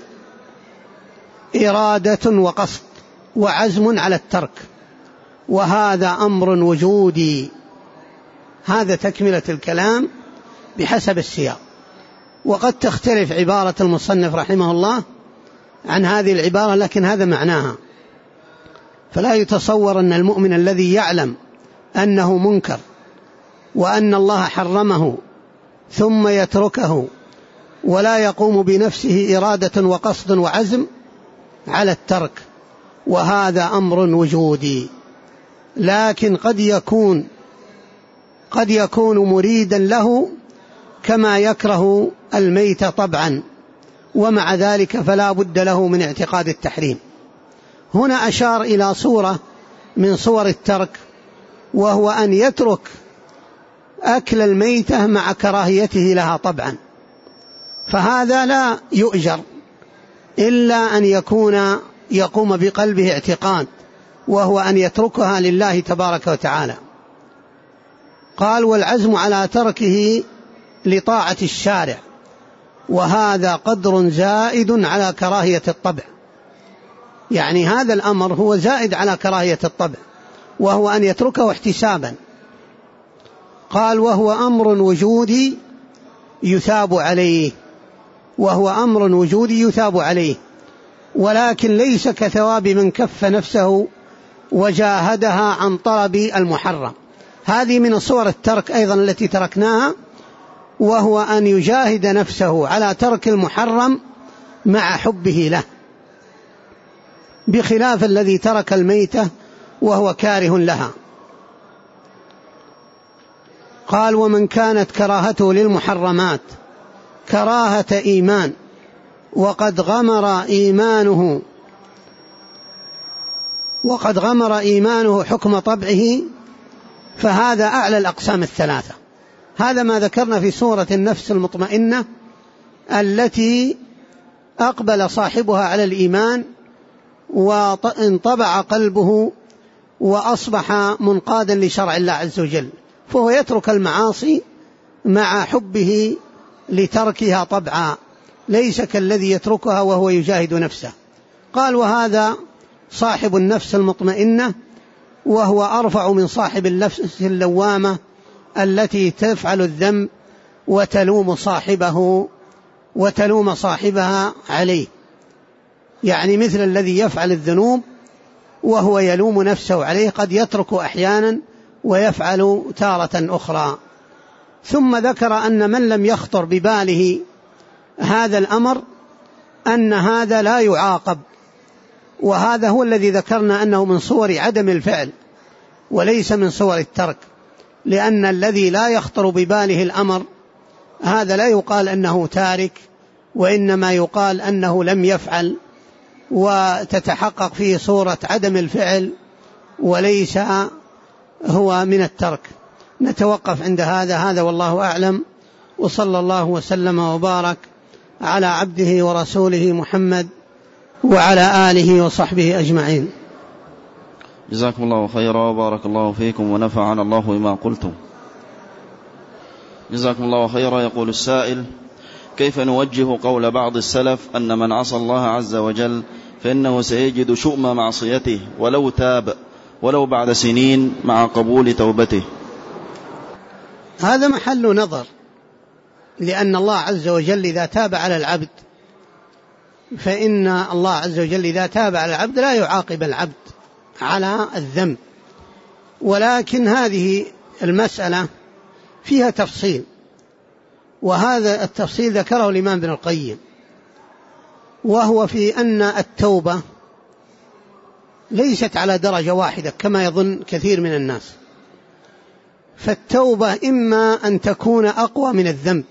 إرادة وقصد وعزم على الترك، وهذا أمر وجودي. هذا تكملة الكلام بحسب السياق. وقد تختلف عبارة المصنف رحمه الله عن هذه العبارة، لكن هذا معناها: فلا يتصور أن المؤمن الذي يعلم أنه منكر وأن الله حرمه ثم يتركه ولا يقوم بنفسه إرادة وقصد وعزم على الترك، وهذا أمر وجودي. لكن قد يكون قد يكون مريدا له كما يكره الميت طبعا، ومع ذلك فلا بد له من اعتقاد التحريم. هنا أشار إلى صورة من صور الترك، وهو أن يترك أكل الميتة مع كراهيته لها طبعا، فهذا لا يؤجر إلا أن يكون يقوم بقلبه اعتقاد، وهو أن يتركها لله تبارك وتعالى. قال: والعزم على تركه لطاعة الشارع، وهذا قدر زائد على كراهية الطبع. يعني هذا الأمر هو زائد على كراهية الطبع، وهو أن يتركه احتسابا. قال: وهو أمر وجودي يثاب عليه، وهو أمر وجودي يثاب عليه، ولكن ليس كثواب من كف نفسه وجاهدها عن طلب المحرم. هذه من صور الترك أيضا التي تركناها، وهو أن يجاهد نفسه على ترك المحرم مع حبه له، بخلاف الذي ترك الميتة وهو كاره لها. قال: ومن كانت كراهته للمحرمات كراهة إيمان وقد غمر إيمانه وقد غمر إيمانه حكم طبعه فهذا أعلى الأقسام الثلاثة. هذا ما ذكرنا في سورة النفس المطمئنة التي أقبل صاحبها على الإيمان وانطبع قلبه وأصبح منقادا لشرع الله عز وجل، فهو يترك المعاصي مع حبه لتركها طبعا، ليس كالذي يتركها وهو يجاهد نفسه. قال: وهذا صاحب النفس المطمئنة، وهو أرفع من صاحب النفس اللوامة التي تفعل الذنب وتلوم صاحبه وتلوم صاحبها عليه. يعني مثل الذي يفعل الذنوب وهو يلوم نفسه عليه، قد يترك أحيانا ويفعل تارة أخرى. ثم ذكر أن من لم يخطر بباله هذا الأمر أن هذا لا يعاقب، وهذا هو الذي ذكرنا أنه من صور عدم الفعل وليس من صور الترك، لأن الذي لا يخطر بباله الأمر هذا لا يقال أنه تارك، وإنما يقال أنه لم يفعل، وتتحقق فيه صورة عدم الفعل وليس هو من الترك. نتوقف عند هذا هذا والله أعلم، وصلى الله وسلم وبارك على عبده ورسوله محمد وعلى آله وصحبه أجمعين. جزاكم الله خيرا وبارك الله فيكم ونفعنا الله بما قلتم. جزاكم الله خيرا. يقول السائل: كيف نوجه قول بعض السلف أن من عصى الله عز وجل فإنه سيجد شؤم معصيته ولو تاب ولو بعد سنين مع قبول توبته؟ هذا محل نظر، لأن الله عز وجل إذا تاب على العبد فإن الله عز وجل إذا تاب على العبد لا يعاقب العبد على الذنب، ولكن هذه المسألة فيها تفصيل، وهذا التفصيل ذكره الإمام ابن القيم، وهو في أن التوبة ليست على درجة واحدة كما يظن كثير من الناس. فالتوبة إما أن تكون أقوى من الذنب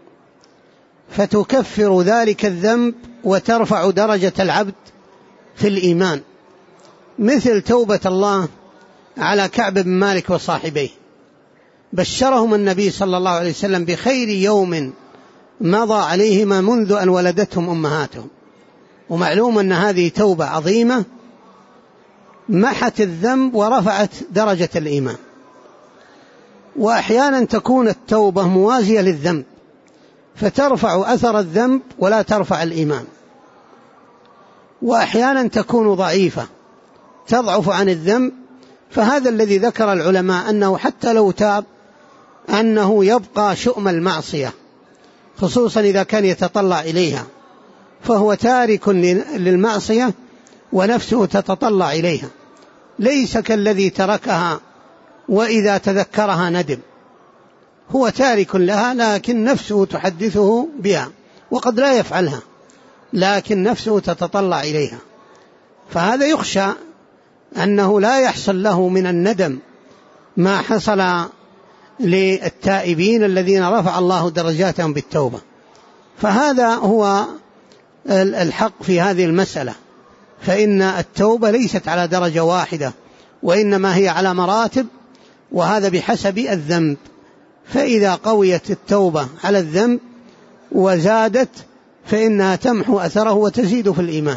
فتكفر ذلك الذنب وترفع درجة العبد في الإيمان، مثل توبة الله على كعب بن مالك وصاحبيه، بشرهم النبي صلى الله عليه وسلم بخير يوم مضى عليهما منذ أن ولدتهم أمهاتهم. ومعلوم أن هذه توبة عظيمة محت الذنب ورفعت درجة الإيمان. وأحيانا تكون التوبة موازية للذنب فترفع أثر الذنب ولا ترفع الإيمان، وأحيانا تكون ضعيفة تضعف عن الذنب، فهذا الذي ذكر العلماء أنه حتى لو تاب أنه يبقى شؤم المعصية، خصوصا إذا كان يتطلع إليها، فهو تارك للمعصية ونفسه تتطلع إليها، ليس كالذي تركها وإذا تذكرها ندم، هو تارك لها لكن نفسه تحدثه بها، وقد لا يفعلها لكن نفسه تتطلع إليها. فهذا يخشى أنه لا يحصل له من الندم ما حصل للتائبين الذين رفع الله درجاتهم بالتوبة. فهذا هو الحق في هذه المسألة، فإن التوبة ليست على درجة واحدة وإنما هي على مراتب، وهذا بحسب الذنب. فإذا قويت التوبة على الذنب وزادت فإنها تمحو أثره وتزيد في الإيمان،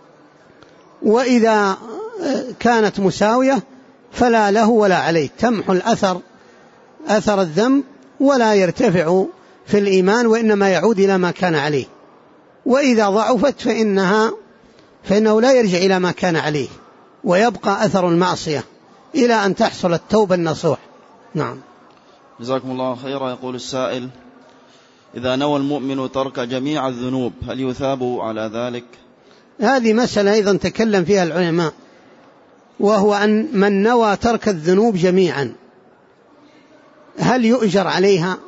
وإذا كانت مساوية فلا له ولا عليه، تمحو الأثر أثر الذنب ولا يرتفع في الإيمان وإنما يعود إلى ما كان عليه. وإذا ضعفت فإنها فإنه لا يرجع إلى ما كان عليه ويبقى أثر المعصية إلى أن تحصل التوبة النصوح. نعم. جزاكم الله خيرا. يقول السائل: إذا نوى المؤمن ترك جميع الذنوب هل يثاب على ذلك؟ هذه مسألة أيضا تكلم فيها العلماء، وهو أن من نوى ترك الذنوب جميعا هل يؤجر عليها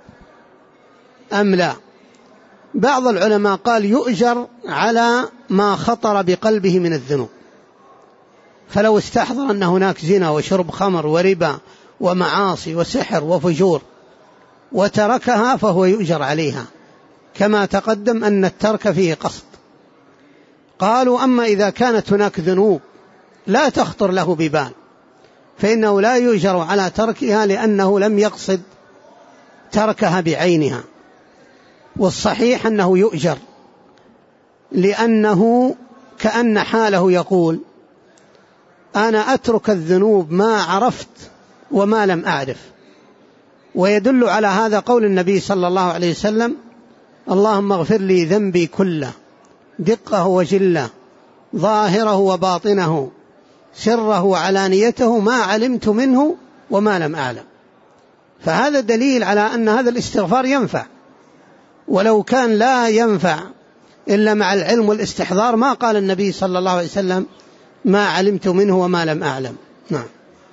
أم لا؟ بعض العلماء قال يؤجر على ما خطر بقلبه من الذنوب، فلو استحضر أن هناك زنا وشرب خمر وربا ومعاصي وسحر وفجور وتركها فهو يؤجر عليها، كما تقدم أن الترك فيه قصد. قالوا أما إذا كانت هناك ذنوب لا تخطر له ببال فإنه لا يؤجر على تركها لأنه لم يقصد تركها بعينها، والصحيح أنه يؤجر، لأنه وكأن حاله يقول أنا أترك الذنوب ما عرفت وما لم أعرف. ويدل على هذا قول النبي صلى الله عليه وسلم اللهم اغفر لي ذنبي كله دقه وجله ظاهره وباطنه سره وعلانيته ما علمت منه وما لم أعلم. فهذا دليل على أن هذا الاستغفار ينفع، ولو كان لا ينفع إلا مع العلم والاستحضار ما قال النبي صلى الله عليه وسلم ما علمت منه وما لم أعلم. نعم.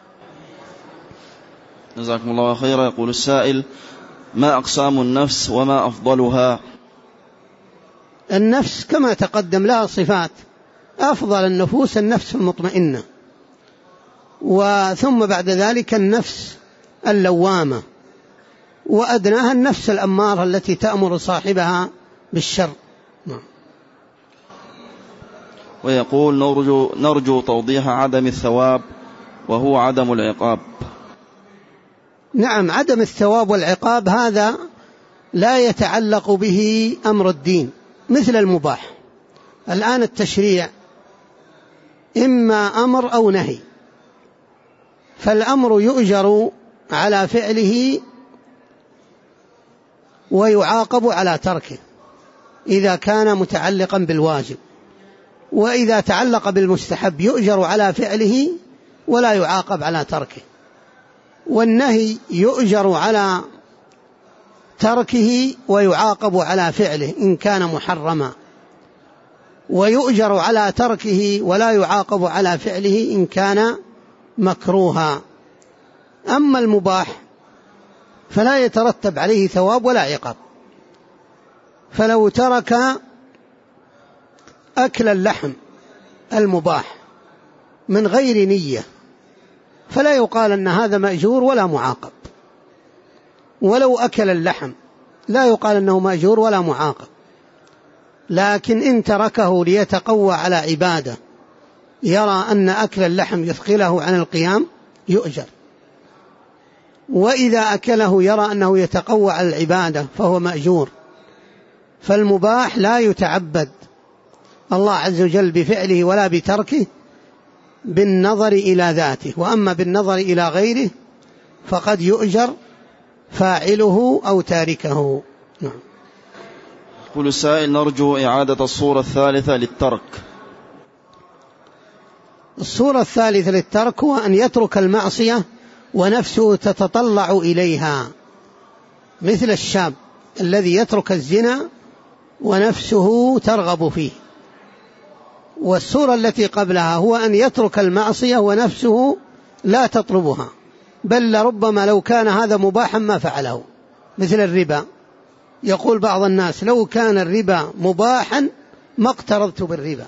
جزاكم الله خيرا. يقول السائل ما أقسام النفس وما أفضلها؟ النفس كما تقدم لها صفات، أفضل النفوس النفس المطمئنة، وثم بعد ذلك النفس اللوامة، وأدناها النفس الأمارة التي تأمر صاحبها بالشر. نعم. ويقول نرجو, نرجو توضيح عدم الثواب وهو عدم العقاب. نعم، عدم الثواب والعقاب هذا لا يتعلق به أمر الدين مثل المباح. الآن التشريع إما أمر أو نهي، فالأمر يؤجر على فعله ويعاقب على تركه إذا كان متعلقا بالواجب، وإذا تعلق بالمستحب يؤجر على فعله ولا يعاقب على تركه. والنهي يؤجر على تركه ويعاقب على فعله إن كان محرما، ويؤجر على تركه ولا يعاقب على فعله إن كان مكروها. أما المباح فلا يترتب عليه ثواب ولا عقاب. فلو ترك أكل اللحم المباح من غير نية فلا يقال أن هذا مأجور ولا معاقب، ولو أكل اللحم لا يقال أنه مأجور ولا معاقب. لكن إن تركه ليتقوى على عبادة يرى أن أكل اللحم يثقله عن القيام يؤجر، وإذا أكله يرى أنه يتقوى على العبادة فهو مأجور. فالمباح لا يتعبد الله عز وجل بفعله ولا بتركه بالنظر إلى ذاته، وأما بالنظر إلى غيره فقد يؤجر فاعله أو تاركه. نعم. يقول السائل نرجو إعادة الصورة الثالثة للترك. الصورة الثالثة للترك هو أن يترك المعصية ونفسه تتطلع إليها، مثل الشاب الذي يترك الزنا ونفسه ترغب فيه. والصورة التي قبلها هو أن يترك المعصية ونفسه لا تطلبها، بل لربما لو كان هذا مباحا ما فعله، مثل الربا. يقول بعض الناس لو كان الربا مباحا ما اقترضت بالربا،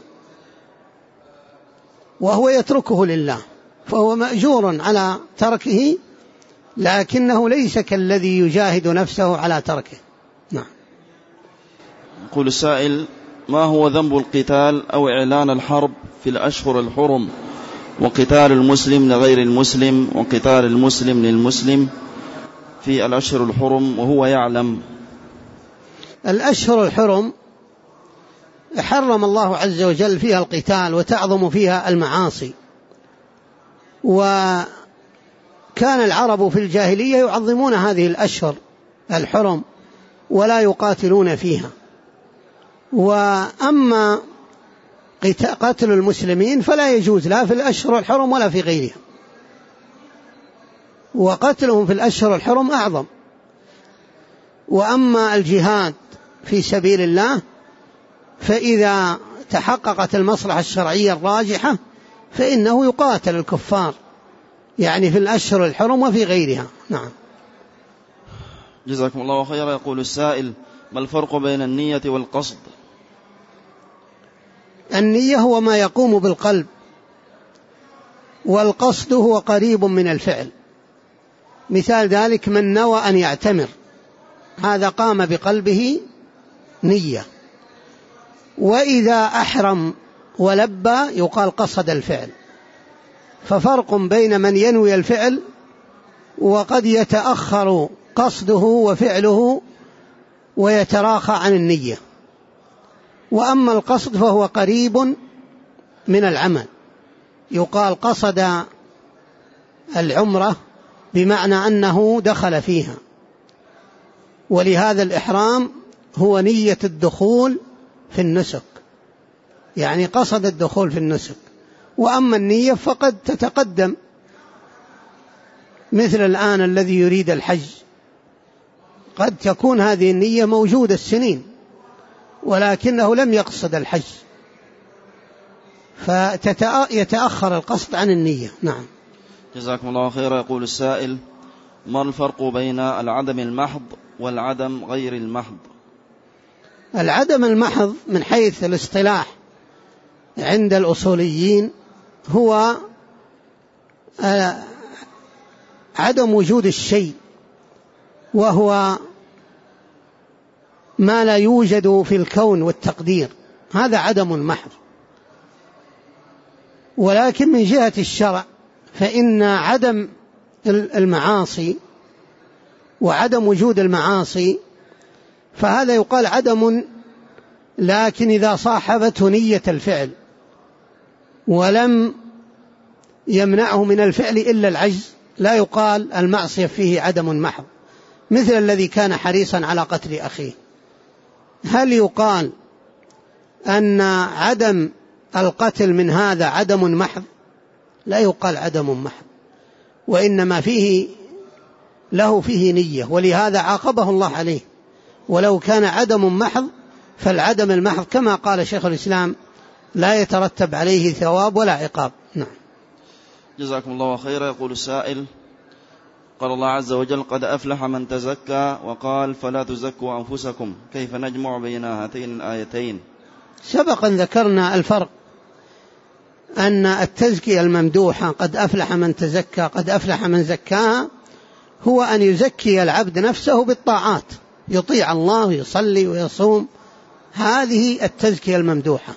وهو يتركه لله، فهو مأجور على تركه، لكنه ليس كالذي يجاهد نفسه على تركه. نعم. يقول السائل ما هو ذنب القتال أو إعلان الحرب في الأشهر الحرم، وقتال المسلم لغير المسلم، وقتال المسلم للمسلم في الأشهر الحرم وهو يعلم؟ الأشهر الحرم حرم الله عز وجل فيها القتال وتعظم فيها المعاصي، وكان العرب في الجاهلية يعظمون هذه الأشهر الحرم ولا يقاتلون فيها. وأما قتل المسلمين فلا يجوز لا في الأشهر الحرم ولا في غيرها، وقتلهم في الأشهر الحرم أعظم. وأما الجهاد في سبيل الله فإذا تحققت المصلحة الشرعية الراجحة فإنه يقاتل الكفار، يعني في الأشهر الحرم وفي غيرها. نعم. جزاكم الله خيرا. يقول السائل ما الفرق بين النية والقصد؟ النية هو ما يقوم بالقلب، والقصد هو قريب من الفعل. مثال ذلك من نوى أن يعتمر، هذا قام بقلبه نية. وإذا أحرم ولبى يقال قصد الفعل. ففرق بين من ينوي الفعل وقد يتأخر قصده وفعله ويتراخى عن النية. وأما القصد فهو قريب من العمل. يقال قصد العمرة بمعنى أنه دخل فيها، ولهذا الإحرام هو نية الدخول في النسك، يعني قصد الدخول في النسك. وأما النية فقد تتقدم، مثل الآن الذي يريد الحج قد تكون هذه النية موجودة السنين ولكنه لم يقصد الحج، فيتأخر القصد عن النية. نعم. جزاكم الله خيرا. يقول السائل: ما الفرق بين العدم المحض والعدم غير المحض؟ العدم المحض من حيث الاصطلاح عند الأصوليين هو عدم وجود الشيء، وهو ما لا يوجد في الكون والتقدير، هذا عدم محض. ولكن من جهة الشرع فإن عدم المعاصي وعدم وجود المعاصي فهذا يقال عدم، لكن إذا صاحبته نية الفعل ولم يمنعه من الفعل إلا العجز لا يقال المعصية فيه عدم محض، مثل الذي كان حريصا على قتل أخيه. هل يقال أن عدم القتل من هذا عدم محض؟ لا يقال عدم محض، وإنما فيه له فيه نية، ولهذا عاقبه الله عليه. ولو كان عدم محض فالعدم المحض كما قال شيخ الإسلام لا يترتب عليه ثواب ولا عقاب. نعم. جزاكم الله خيرا. يقول السائل: قال الله عز وجل: قد أفلح من تزكى، وقال: فلا تزكوا أنفسكم، كيف نجمع بين هاتين الآيتين؟ سبقا ذكرنا الفرق، أن التزكية الممدوحة قد أفلح من تزكى قد أفلح من زكاها هو أن يزكي العبد نفسه بالطاعات، يطيع الله ويصلي ويصوم، هذه التزكية الممدوحة.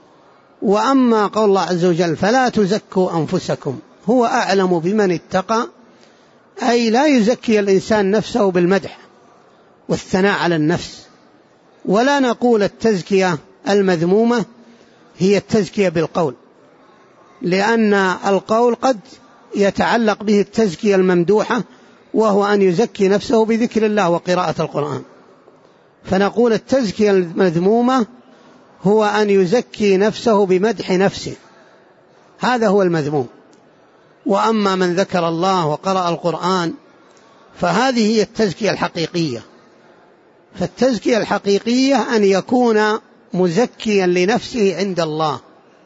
وأما قول الله عز وجل فلا تزكوا أنفسكم هو أعلم بمن اتقى، أي لا يزكي الإنسان نفسه بالمدح والثناء على النفس. ولا نقول التزكية المذمومة هي التزكية بالقول، لأن القول قد يتعلق به التزكية الممدوحة، وهو أن يزكي نفسه بذكر الله وقراءة القرآن. فنقول التزكية المذمومة هو أن يزكي نفسه بمدح نفسه، هذا هو المذموم. وأما من ذكر الله وقرأ القرآن فهذه هي التزكية الحقيقية. فالتزكية الحقيقية أن يكون مزكيا لنفسه عند الله،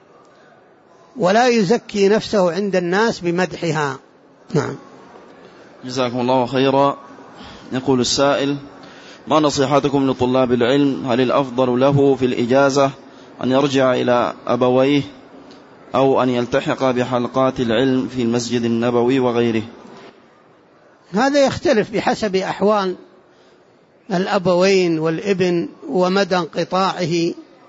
ولا يزكي نفسه عند الناس بمدحها. نعم. جزاكم الله خيرا. يقول السائل: ما نصيحتكم لطلاب العلم؟ هل الأفضل له في الإجازة أن يرجع إلى أبويه أو أن يلتحق بحلقات العلم في المسجد النبوي وغيره؟ هذا يختلف بحسب أحوال الأبوين والابن ومدى انقطاعه،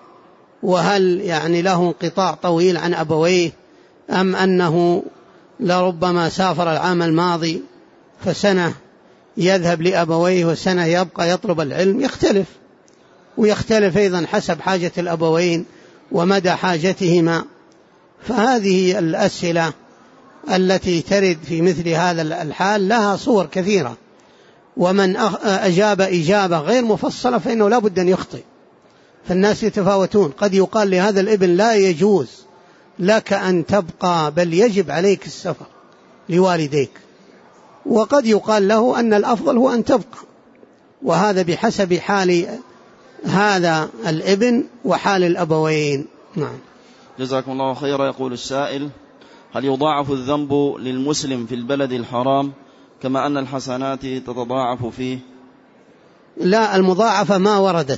وهل يعني له انقطاع طويل عن أبويه أم أنه لربما سافر العام الماضي فسنة يذهب لأبويه وسنة يبقى يطلب العلم، يختلف. ويختلف أيضا حسب حاجة الأبوين ومدى حاجتهما. فهذه الأسئلة التي ترد في مثل هذا الحال لها صور كثيرة، ومن أجاب إجابة غير مفصلة فإنه لا بد أن يخطئ. فالناس يتفاوتون، قد يقال لهذا الابن لا يجوز لك أن تبقى بل يجب عليك السفر لوالديك، وقد يقال له أن الأفضل هو أن تبقى، وهذا بحسب حال هذا الابن وحال الأبوين. نعم. جزاكم الله خيرا. يقول السائل: هل يضاعف الذنب للمسلم في البلد الحرام كما أن الحسنات تتضاعف فيه؟ لا، المضاعفة ما وردت،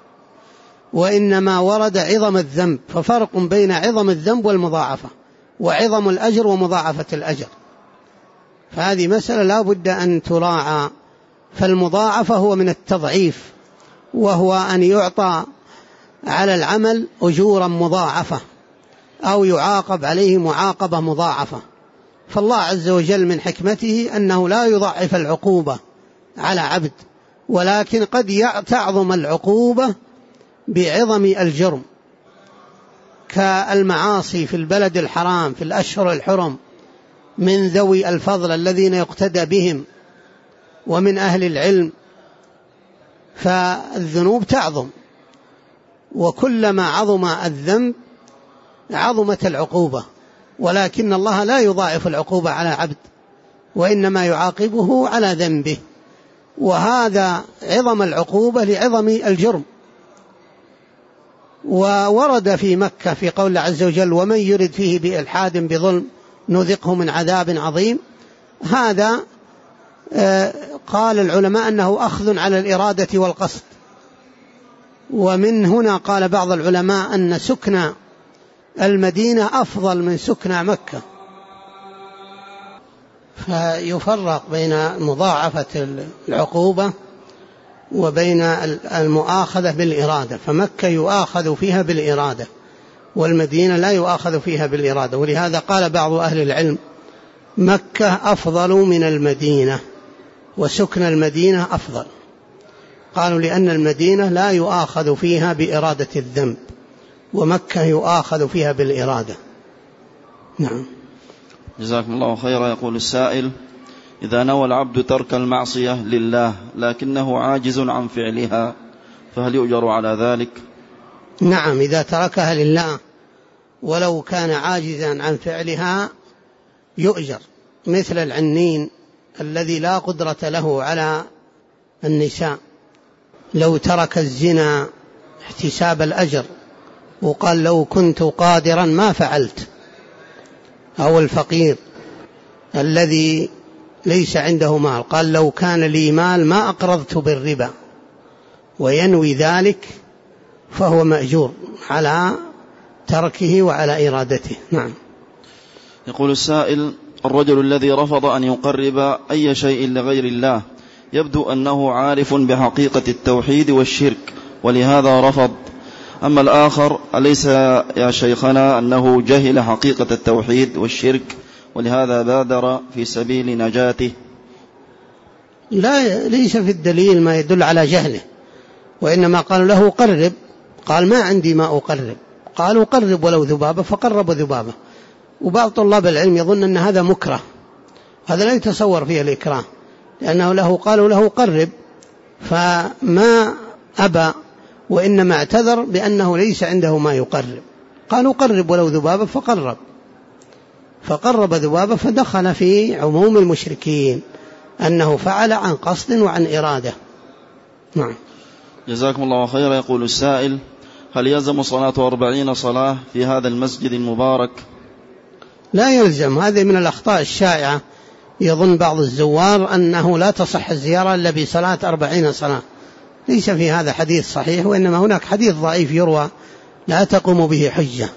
وإنما ورد عظم الذنب، ففرق بين عظم الذنب والمضاعفة، وعظم الأجر ومضاعفة الأجر، فهذه مسألة لا بد أن تراعى. فالمضاعفة هو من التضعيف، وهو أن يعطى على العمل أجورا مضاعفة أو يعاقب عليه معاقبة مضاعفة. فالله عز وجل من حكمته أنه لا يضعف العقوبة على عبد، ولكن قد تعظم العقوبة بعظم الجرم. كالمعاصي في البلد الحرام في الأشهر الحرم من ذوي الفضل الذين يقتدى بهم ومن أهل العلم، فالذنوب تعظم، وكلما عظم الذنب عظمت العقوبة، ولكن الله لا يضاعف العقوبة على عبد، وإنما يعاقبه على ذنبه، وهذا عظم العقوبة لعظم الجرم. وورد في مكة في قول الله عز وجل: ومن يرد فيه بإلحاد بظلم نذقه من عذاب عظيم. هذا قال العلماء أنه أخذ على الإرادة والقصد، ومن هنا قال بعض العلماء أن سكن المدينة أفضل من سكن مكة، فيفرق بين مضاعفة العقوبة وبين المؤاخذة بالإرادة، فمكة يؤاخذ فيها بالإرادة والمدينة لا يؤاخذ فيها بالإرادة. ولهذا قال بعض أهل العلم: مكة أفضل من المدينة وسكن المدينة أفضل. قالوا لأن المدينة لا يؤاخذ فيها بإرادة الذنب، ومكة يؤاخذ فيها بالإرادة. نعم. جزاكم الله خيرا. يقول السائل: إذا نوى العبد ترك المعصية لله لكنه عاجز عن فعلها فهل يؤجر على ذلك؟ نعم، إذا تركها لله ولو كان عاجزا عن فعلها يؤجر، مثل العنين الذي لا قدرة له على النساء، لو ترك الزنا احتساب الأجر وقال لو كنت قادرا ما فعلت، أو الفقير الذي ليس عنده مال قال لو كان لي مال ما أقرضت بالربا، وينوي ذلك، فهو مأجور على تركه وعلى إرادته. نعم. يقول السائل: الرجل الذي رفض أن يقرب أي شيء لغير الله يبدو أنه عارف بحقيقة التوحيد والشرك ولهذا رفض، أما الآخر أليس يا شيخنا أنه جهل حقيقة التوحيد والشرك ولهذا بادر في سبيل نجاته؟ لا، ليس في الدليل ما يدل على جهله، وإنما قالوا له قرب، قال ما عندي ما أقرب، قالوا قرب ولو ذبابة فقرب ذبابة. وبعض طلاب العلم يظن أن هذا مكره، هذا لا يتصور فيه الإكراه، لأنه له قالوا له قرب فما أبى، وإنما اعتذر بأنه ليس عنده ما يقرب. قالوا قرب ولو ذبابة فقرب، فقرب ذبابة، فدخل في عموم المشركين أنه فعل عن قصد وعن إرادة. نعم. جزاكم الله خيرا. يقول السائل: هل يلزم صلاة أربعين صلاة في هذا المسجد المبارك؟ لا يلزم، هذه من الأخطاء الشائعة. يظن بعض الزوار أنه لا تصح الزيارة إلا بصلاة أربعين صلاة، ليس في هذا حديث صحيح، وإنما هناك حديث ضعيف يروى لا تقوم به حجة.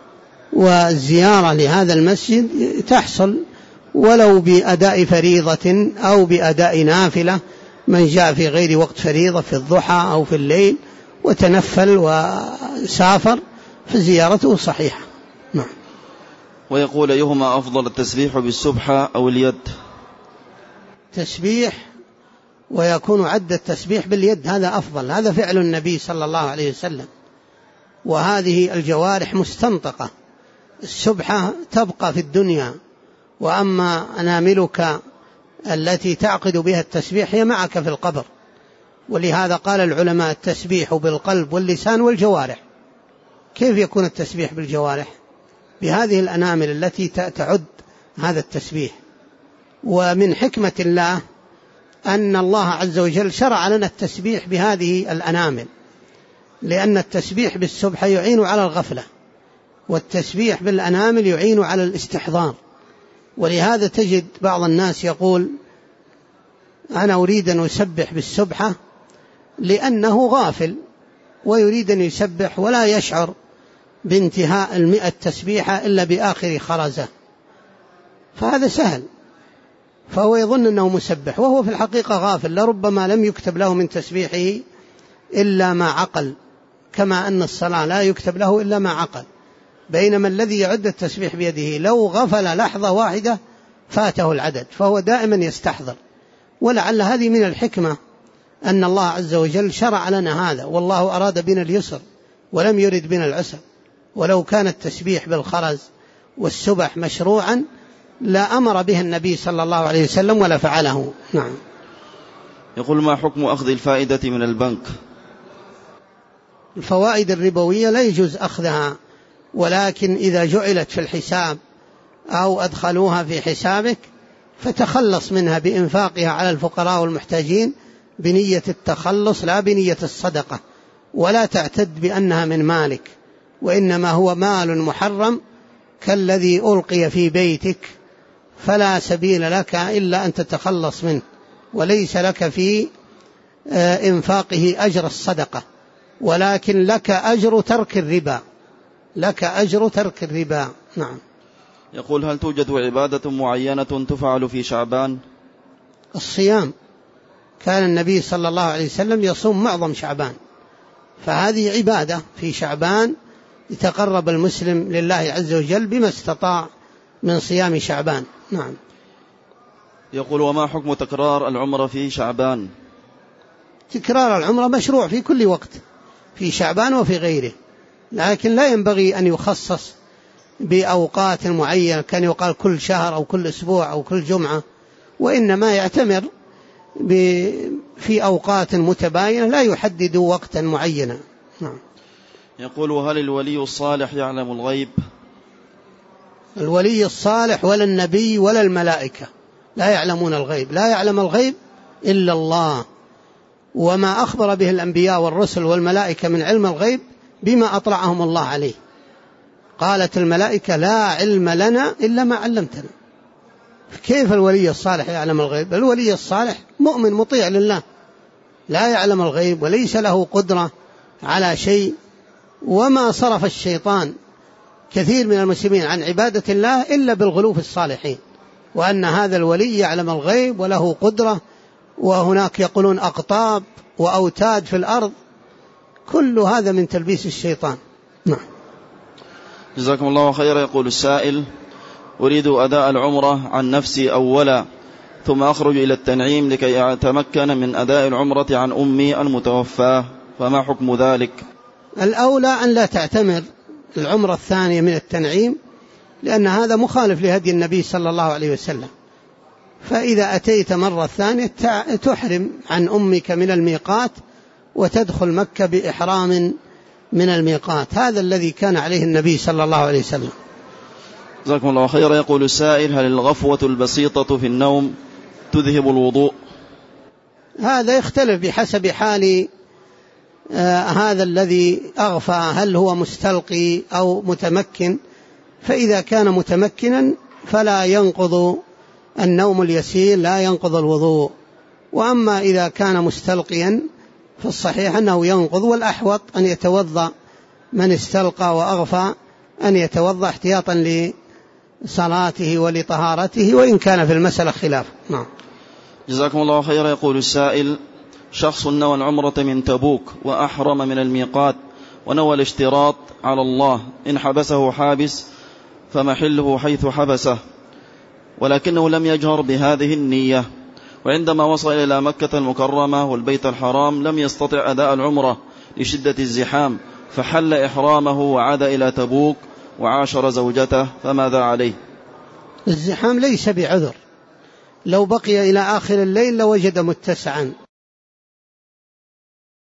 والزيارة لهذا المسجد تحصل ولو بأداء فريضة أو بأداء نافلة، من جاء في غير وقت فريضة في الضحى أو في الليل وتنفل وسافر فزيارته صحيحة. نعم. ويقول: أيهما أفضل، التسبيح بالسبحة أو اليد؟ تسبيح، ويكون عد التسبيح باليد، هذا أفضل، هذا فعل النبي صلى الله عليه وسلم. وهذه الجوارح مستنطقة، السبحة تبقى في الدنيا، وأما أناملك التي تعقد بها التسبيح هي معك في القبر. ولهذا قال العلماء: التسبيح بالقلب واللسان والجوارح. كيف يكون التسبيح بالجوارح؟ بهذه الأنامل التي تعد هذا التسبيح. ومن حكمة الله أن الله عز وجل شرع لنا التسبيح بهذه الأنامل، لأن التسبيح بالسبحة يعين على الغفلة، والتسبيح بالأنامل يعين على الاستحضار. ولهذا تجد بعض الناس يقول: أنا أريد أن أسبح بالسبحة، لأنه غافل ويريد أن يسبح ولا يشعر بانتهاء المئة تسبيحة إلا بآخر خرزة، فهذا سهل، فهو يظن أنه مسبح وهو في الحقيقة غافل، لربما لم يكتب له من تسبيحه إلا ما عقل، كما أن الصلاة لا يكتب له إلا ما عقل. بينما الذي يعد التسبيح بيده لو غفل لحظة واحدة فاته العدد، فهو دائما يستحضر. ولعل هذه من الحكمة أن الله عز وجل شرع لنا هذا، والله أراد بنا اليسر ولم يرد بنا العسر، ولو كان التسبيح بالخرز والسبح مشروعا لا أمر به النبي صلى الله عليه وسلم ولا فعله. نعم. يقول: ما حكم أخذ الفائدة من البنك؟ الفوائد الربوية لا يجوز أخذها، ولكن إذا جعلت في الحساب أو أدخلوها في حسابك فتخلص منها بإنفاقها على الفقراء والمحتاجين بنية التخلص لا بنية الصدقة، ولا تعتد بأنها من مالك، وإنما هو مال محرم كالذي ألقي في بيتك، فلا سبيل لك إلا أن تتخلص منه، وليس لك في إنفاقه أجر الصدقة، ولكن لك أجر ترك الربا، لك أجر ترك الربا. نعم. يقول: هل توجد عبادة معينة تفعل في شعبان؟ الصيام، كان النبي صلى الله عليه وسلم يصوم معظم شعبان، فهذه عبادة في شعبان يتقرب المسلم لله عز وجل بما استطاع من صيام شعبان. نعم. يقول: وما حكم تكرار العمرة في شعبان؟ تكرار العمرة مشروع في كل وقت، في شعبان وفي غيره، لكن لا ينبغي أن يخصص بأوقات معينة كان يقال كل شهر أو كل أسبوع أو كل جمعة، وإنما يعتمر في أوقات متباينة لا يحدد وقتا معينا. نعم. يقول: هل الولي الصالح يعلم الغيب؟ الولي الصالح ولا النبي ولا الملائكة لا يعلمون الغيب، لا يعلم الغيب إلا الله، وما أخبر به الأنبياء والرسل والملائكة من علم الغيب بما أطلعهم الله عليه. قالت الملائكة: لا علم لنا إلا ما علمتنا. كيف الولي الصالح يعلم الغيب؟ الولي الصالح مؤمن مطيع لله، لا يعلم الغيب وليس له قدرة على شيء. وما صرف الشيطان كثير من المسلمين عن عبادة الله إلا بالغلو في الصالحين، وأن هذا الولي يعلم الغيب وله قدرة، وهناك يقولون أقطاب وأوتاد في الأرض، كل هذا من تلبيس الشيطان. نعم. جزاكم الله خيرا. يقول السائل: أريد أداء العمرة عن نفسي أولا، ثم أخرج إلى التنعيم لكي أتمكن من أداء العمرة عن أمي المتوفاة، فما حكم ذلك؟ الأولى أن لا تعتمر العمرة الثانية من التنعيم، لأن هذا مخالف لهدي النبي صلى الله عليه وسلم. فإذا أتيت مرة ثانية تحرم عن أمك من الميقات وتدخل مكة بإحرام من الميقات، هذا الذي كان عليه النبي صلى الله عليه وسلم. جزاكم الله خيرا. يقول السائل: هل الغفوة البسيطة في النوم تذهب الوضوء؟ هذا يختلف بحسب حال آه هذا الذي أغفى، هل هو مستلقي أو متمكن، فإذا كان متمكنا فلا ينقض النوم اليسير، لا ينقض الوضوء. وأما إذا كان مستلقيا فالصحيح أنه ينقض، والأحوط أن يتوضأ من استلقى وأغفى، أن يتوضأ احتياطا لصلاته ولطهارته، وإن كان في المسألة خلاف. نعم. جزاكم الله خيرا. يقول السائل: شخص نوى العمرة من تبوك وأحرم من الميقات ونوى الاشتراط على الله، إن حبسه حابس فمحله حيث حبسه، ولكنه لم يجهر بهذه النية، وعندما وصل إلى مكة المكرمة والبيت الحرام لم يستطع أداء العمرة لشدة الزحام، فحل إحرامه وعاد إلى تبوك وعاشر زوجته، فماذا عليه؟ الزحام ليس بعذر، لو بقي إلى آخر الليل لوجد متسعا،